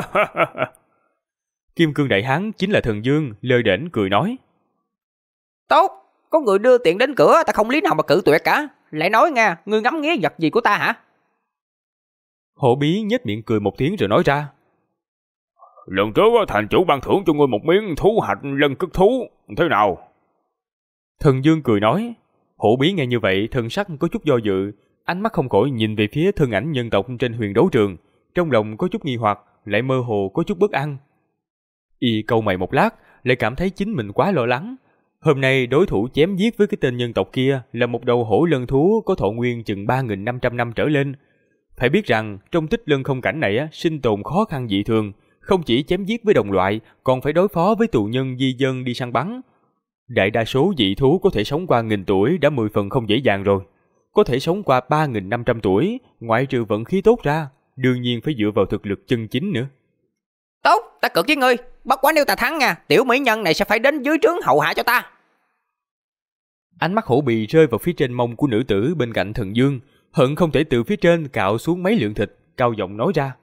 Kim cương đại hán chính là thần Dương, lơ đễnh cười nói. Tốt, có người đưa tiền đến cửa, ta không lý nào mà cự tuyệt cả. Lại nói nha, ngươi ngắm nghía vật gì của ta hả? Hổ bí nhếch miệng cười một tiếng rồi nói ra. Lần trước thành chủ ban thưởng cho ngươi một miếng thú hạch lân cất thú, thế nào? Thần Dương cười nói. Hổ bí nghe như vậy thần sắc có chút do dự, ánh mắt không khỏi nhìn về phía thân ảnh nhân tộc trên huyền đấu trường, trong lòng có chút nghi hoặc, lại mơ hồ có chút bất an. Y cau mày một lát, lại cảm thấy chính mình quá lo lắng. Hôm nay đối thủ chém giết với cái tên nhân tộc kia là một đầu hổ lân thú có thọ nguyên chừng 3.500 năm trở lên. Phải biết rằng trong Tích Lân không cảnh này sinh tồn khó khăn dị thường, không chỉ chém giết với đồng loại, còn phải đối phó với tù nhân di dân đi săn bắn. Đại đa số dị thú có thể sống qua 1000 tuổi đã 10 phần không dễ dàng rồi. Có thể sống qua 3.500 tuổi, ngoại trừ vận khí tốt ra, đương nhiên phải dựa vào thực lực chân chính nữa. Tốt, ta cược với ngươi, bất quá nếu ta thắng nha, tiểu mỹ nhân này sẽ phải đến dưới trướng hậu hạ cho ta. Ánh mắt hổ bì rơi vào phía trên mông của nữ tử bên cạnh thần Dương, hận không thể từ phía trên cạo xuống mấy lượng thịt, cao giọng nói ra.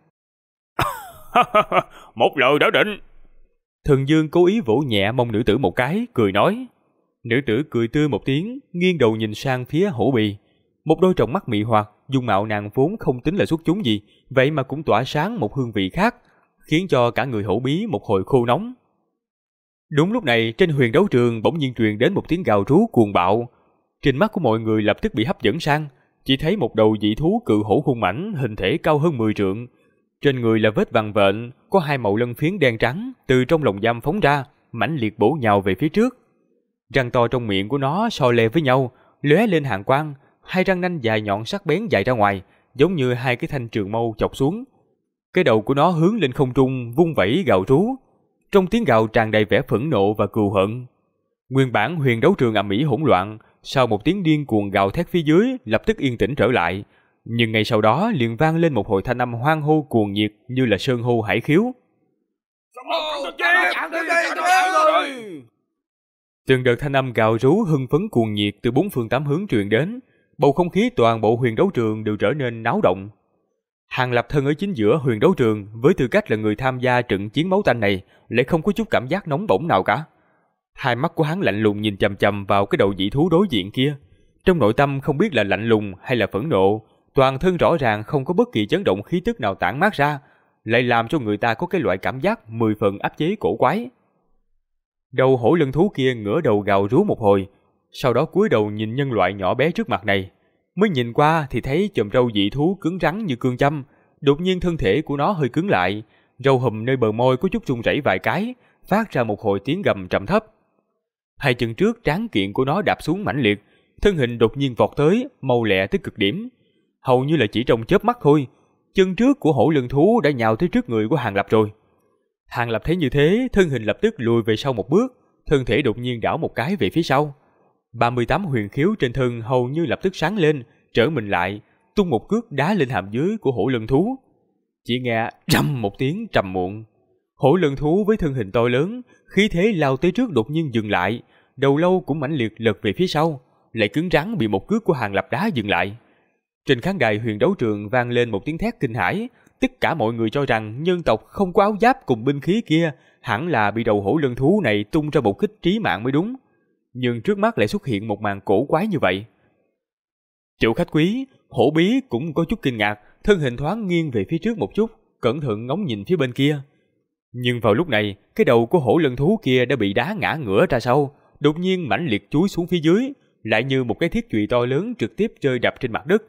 Một lời đã định. Thần Dương cố ý vỗ nhẹ mông nữ tử một cái, cười nói. Nữ tử cười tươi một tiếng, nghiêng đầu nhìn sang phía hổ bì. Một đôi tròng mắt mị hoặc, dung mạo nàng vốn không tính là xuất chúng gì, vậy mà cũng tỏa sáng một hương vị khác, khiến cho cả người hổ bí một hồi khô nóng. Đúng lúc này, trên huyền đấu trường bỗng nhiên truyền đến một tiếng gào rú cuồng bạo. Trên mắt của mọi người lập tức bị hấp dẫn sang, chỉ thấy một đầu dị thú cự hổ hung mãnh, hình thể cao hơn 10 trượng. Trên người là vết vằn vện, có 2 màu lân phiến đen trắng từ trong lồng giam phóng ra, mãnh liệt bổ nhào về phía trước. Răng to trong miệng của nó so le với nhau, lóe lên hàn quang, 2 răng nanh dài nhọn sắc bén dài ra ngoài, giống như 2 cái thanh trường mâu chọc xuống. Cái đầu của nó hướng lên không trung, vung vẩy gào rú. Trong tiếng gào tràn đầy vẻ phẫn nộ và cừu hận. Nguyên bản huyền đấu trường ầm ĩ hỗn loạn, sau một tiếng điên cuồng gào thét phía dưới, lập tức yên tĩnh trở lại. Nhưng ngay sau đó liền vang lên một hồi thanh âm hoan hô cuồng nhiệt như là sơn hô hải khiếu. Từng đợt thanh âm gào rú hưng phấn cuồng nhiệt từ 4 phương 8 hướng truyền đến, bầu không khí toàn bộ huyền đấu trường đều trở nên náo động. Hàng Lập thân ở chính giữa huyền đấu trường, với tư cách là người tham gia trận chiến máu tanh này, lại không có chút cảm giác nóng bỏng nào cả. Hai mắt của hắn lạnh lùng nhìn chằm chằm vào cái đầu dị thú đối diện kia, trong nội tâm không biết là lạnh lùng hay là phẫn nộ, toàn thân rõ ràng không có bất kỳ chấn động khí tức nào tản mát ra, lại làm cho người ta có cái loại cảm giác 10 phần áp chế cổ quái. Đầu hổ lân thú kia ngửa đầu gào rú một hồi, sau đó cúi đầu nhìn nhân loại nhỏ bé trước mặt này. Mới nhìn qua thì thấy chòm râu dị thú cứng rắn như cương châm, đột nhiên thân thể của nó hơi cứng lại, râu hùm nơi bờ môi có chút run rẩy vài cái, phát ra một hồi tiếng gầm trầm thấp. Hai chân trước tráng kiện của nó đạp xuống mãnh liệt, thân hình đột nhiên vọt tới, mau lẹ tới cực điểm. Hầu như là chỉ trong chớp mắt thôi, chân trước của hổ lân thú đã nhào tới trước người của Hàng Lập rồi. Hàng Lập thấy như thế, thân hình lập tức lùi về sau một bước, thân thể đột nhiên đảo một cái về phía sau. 38 huyền khiếu trên thân hầu như lập tức sáng lên, trở mình lại, tung một cước đá lên hàm dưới của hổ lân thú. Chỉ nghe rầm một tiếng trầm muộn. Hổ lân thú với thân hình to lớn, khí thế lao tới trước đột nhiên dừng lại, đầu lâu cũng mãnh liệt lật về phía sau, lại cứng rắn bị một cước của Hàng Lập đá dừng lại. Trên khán đài huyền đấu trường vang lên một tiếng thét kinh hãi, tất cả mọi người cho rằng nhân tộc không có áo giáp cùng binh khí kia, hẳn là bị đầu hổ lân thú này tung ra một kích trí mạng mới đúng. Nhưng trước mắt lại xuất hiện một màn cổ quái như vậy. Chủ khách quý, hổ bí cũng có chút kinh ngạc, thân hình thoáng nghiêng về phía trước một chút, cẩn thận ngóng nhìn phía bên kia. Nhưng vào lúc này, cái đầu của hổ lân thú kia đã bị đá ngã ngửa ra sau, đột nhiên mãnh liệt chúi xuống phía dưới, lại như một cái thiết chùy to lớn trực tiếp rơi đập trên mặt đất.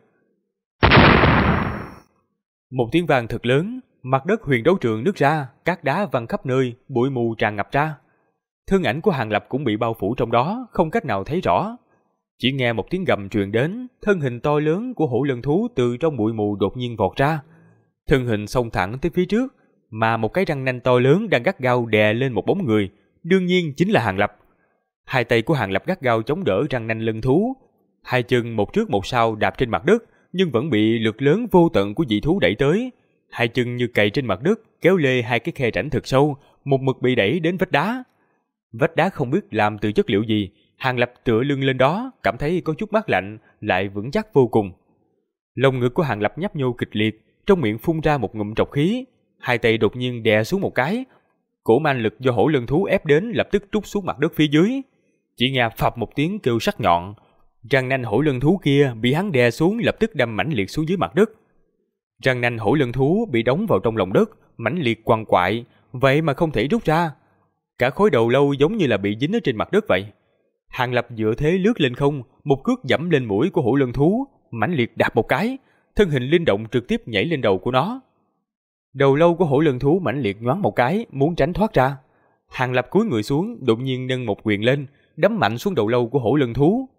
Một tiếng vang thật lớn, mặt đất huyền đấu trường nứt ra, cát đá văng khắp nơi, bụi mù tràn ngập ra. Thân ảnh của Hàng Lập cũng bị bao phủ trong đó, không cách nào thấy rõ. Chỉ nghe một tiếng gầm truyền đến, thân hình to lớn của hổ lân thú từ trong bụi mù đột nhiên vọt ra. Thân hình xông thẳng tới phía trước, mà một cái răng nanh to lớn đang gắt gao đè lên một bóng người, đương nhiên chính là Hàng Lập. Hai tay của Hàng Lập gắt gao chống đỡ răng nanh lân thú, hai chân một trước một sau đạp trên mặt đất, nhưng vẫn bị lực lớn vô tận của dị thú đẩy tới. Hai chân như cày trên mặt đất, kéo lê hai cái khe rãnh thật sâu, một mực bị đẩy đến vách đá. Vách đá không biết làm từ chất liệu gì, Hàng Lập tựa lưng lên đó, cảm thấy có chút mát lạnh, lại vững chắc vô cùng. Lồng ngực của Hàng Lập nhấp nhô kịch liệt, trong miệng phun ra một ngụm trọc khí, hai tay đột nhiên đè xuống một cái. Cổ man lực do hổ lân thú ép đến lập tức trút xuống mặt đất phía dưới. Chỉ nghe phập một tiếng kêu sắc nhọn, răng nanh hổ lân thú kia bị hắn đè xuống lập tức đâm mãnh liệt xuống dưới mặt đất. Răng nanh hổ lân thú bị đóng vào trong lòng đất, mãnh liệt quằn quại, vậy mà không thể rút ra. Cả khối đầu lâu giống như là bị dính ở trên mặt đất vậy. Hàng Lập dựa thế lướt lên không, một cước giẫm lên mũi của hổ lân thú, mãnh liệt đạp một cái, thân hình linh động trực tiếp nhảy lên đầu của nó. Đầu lâu của hổ lân thú mãnh liệt nhoáng một cái, muốn tránh thoát ra. Hàng Lập cúi người xuống, đột nhiên nâng một quyền lên, đấm mạnh xuống đầu lâu của hổ lân thú.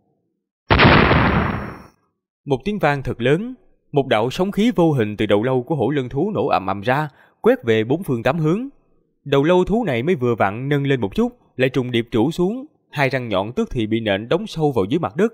Một tiếng vang thật lớn, một đạo sóng khí vô hình từ đầu lâu của hổ lân thú nổ ầm ầm ra, quét về bốn phương tám hướng. Đầu lâu thú này mới vừa vặn nâng lên một chút, lại trùng điệp trũ xuống, hai răng nhọn tức thì bị nện đóng sâu vào dưới mặt đất.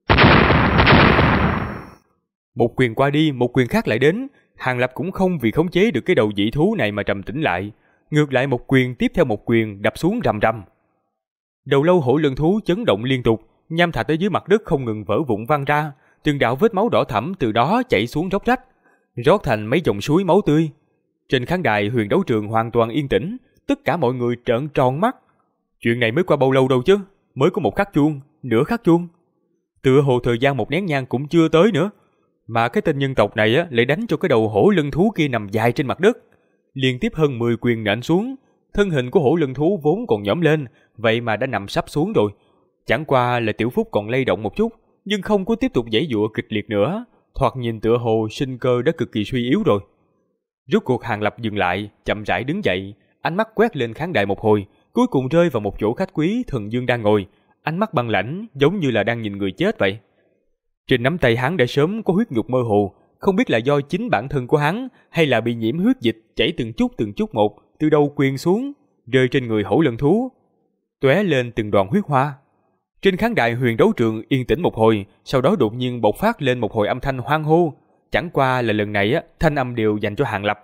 Một quyền qua đi, một quyền khác lại đến, Hàng Lập cũng không vì khống chế được cái đầu dị thú này mà trầm tĩnh lại, ngược lại một quyền tiếp theo một quyền đập xuống rầm rầm. Đầu lâu hổ lân thú chấn động liên tục, nham thạch ở dưới mặt đất không ngừng vỡ vụn văng ra, từng đạo vết máu đỏ thẫm từ đó chảy xuống róc rách, rót thành mấy dòng suối máu tươi. Trên khán đài huyền đấu trường hoàn toàn yên tĩnh, tất cả mọi người trợn tròn mắt. Chuyện này mới qua bao lâu đâu chứ, mới có một khắc chuông, nửa khắc chuông. Tựa hồ thời gian một nén nhang cũng chưa tới nữa, mà cái tên nhân tộc này lại đánh cho cái đầu hổ lân thú kia nằm dài trên mặt đất, liên tiếp hơn 10 quyền nện xuống. Thân hình của hổ lân thú vốn còn nhõm lên, vậy mà đã nằm sắp xuống rồi. Chẳng qua là Tiểu Phúc còn lay động một chút, nhưng không có tiếp tục giãy giụa kịch liệt nữa, thoạt nhìn tựa hồ sinh cơ đã cực kỳ suy yếu rồi. Rốt cuộc Hàng Lập dừng lại, chậm rãi đứng dậy, ánh mắt quét lên khán đài một hồi, cuối cùng rơi vào một chỗ khách quý Thần Dương đang ngồi, ánh mắt băng lãnh giống như là đang nhìn người chết vậy. Trên nắm tay hắn đã sớm có huyết nhục mơ hồ, không biết là do chính bản thân của hắn hay là bị nhiễm huyết dịch chảy từng chút một từ đầu quyền xuống, rơi trên người hổ lân thú, tóe lên từng đoàn huyết hoa. Trên khán đài huyền đấu trường yên tĩnh một hồi, sau đó đột nhiên bộc phát lên một hồi âm thanh hoan hô. Chẳng qua là lần này thanh âm đều dành cho Hàng Lập.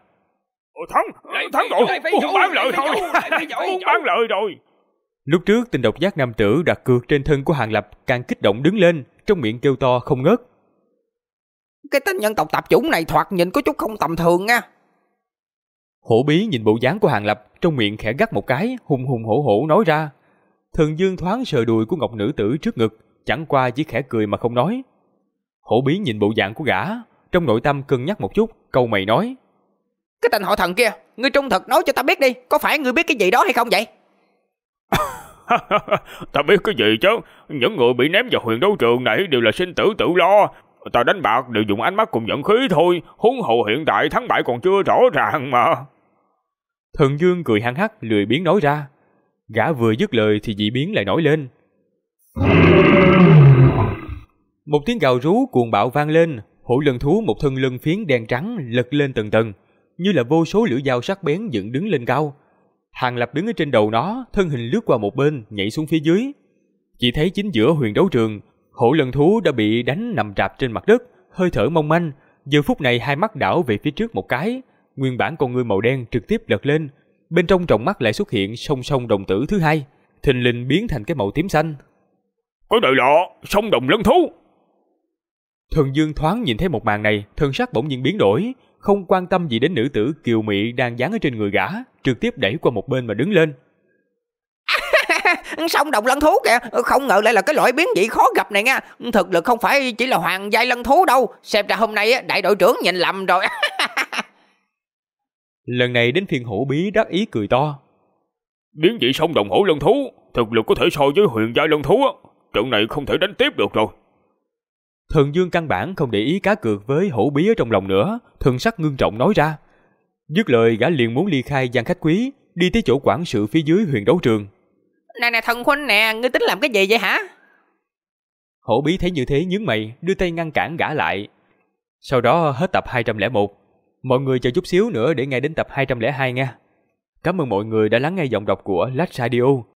Thắng rồi, muốn bán lợi thôi, muốn bán lợi rồi. Lúc trước tên độc giác nam tử đặt cược trên thân của Hàng Lập càng kích động đứng lên, trong miệng kêu to không ngớt. Cái tên nhân tộc tạp chủng này thoạt nhìn có chút không tầm thường nha. Hổ bí nhìn bộ dáng của Hàng Lập, trong miệng khẽ gắt một cái, hùng hùng hổ hổ nói ra. Thần Dương thoáng sờ đùi của ngọc nữ tử trước ngực, chẳng qua chỉ khẽ cười mà không nói. Hổ bí nhìn bộ dạng của gã, trong nội tâm cân nhắc một chút, câu mày nói. Cái tên họ Thần kia, ngươi trung thực nói cho ta biết đi, có phải ngươi biết cái gì đó hay không vậy? Ta biết cái gì chứ, những người bị ném vào huyền đấu trường này đều là sinh tử tự lo. Ta đánh bạc đều dùng ánh mắt cùng vận khí thôi, huống hồ hiện tại thắng bại còn chưa rõ ràng mà. Thần Dương cười hăng hắc lười biếng nói ra. Gã vừa dứt lời thì dị biến lại nổi lên. Một tiếng gào rú cuồng bạo vang lên, hổ lân thú một thân lân phiến đen trắng lật lên tầng tầng, như là vô số lưỡi dao sắc bén dựng đứng lên cao. Hàng Lập đứng ở trên đầu nó, thân hình lướt qua một bên, nhảy xuống phía dưới. Chỉ thấy chính giữa huyền đấu trường, hổ lân thú đã bị đánh nằm rạp trên mặt đất, hơi thở mong manh. Giờ phút này hai mắt đảo về phía trước một cái, nguyên bản con ngươi màu đen trực tiếp lật lên, bên trong tròng mắt lại xuất hiện song song đồng tử thứ hai, thình lình biến thành cái màu tím xanh. Có đời lọ, song đồng lân thú. Thần Dương thoáng nhìn thấy một màn này, thân sắc bỗng nhiên biến đổi, không quan tâm gì đến nữ tử kiều mị đang dán ở trên người gã, trực tiếp đẩy qua một bên mà đứng lên. Song đồng lân thú kìa, không ngờ lại là cái loại biến dị khó gặp này nha. Thực lực không phải chỉ là hoàng giai lân thú đâu, xem ra hôm nay đại đội trưởng nhìn lầm rồi. Lần này đến phiên hổ bí đắc ý cười to. Biến dị song đồng hổ lân thú, thực lực có thể so với huyền giai lân thú, trận này không thể đánh tiếp được rồi. Thần Dương căn bản không để ý cá cược với hổ bí ở trong lòng nữa, thần sắc ngưng trọng nói ra. Dứt lời gã liền muốn ly khai gian khách quý, đi tới chỗ quản sự phía dưới huyền đấu trường. Nè thần huynh nè, ngươi tính làm cái gì vậy hả? Hổ bí thấy như thế nhướng mày, đưa tay ngăn cản gã lại. Sau đó hết tập 201. Mọi người chờ chút xíu nữa để nghe đến tập 202 nha. Cảm ơn mọi người đã lắng nghe giọng đọc của Lách Radio.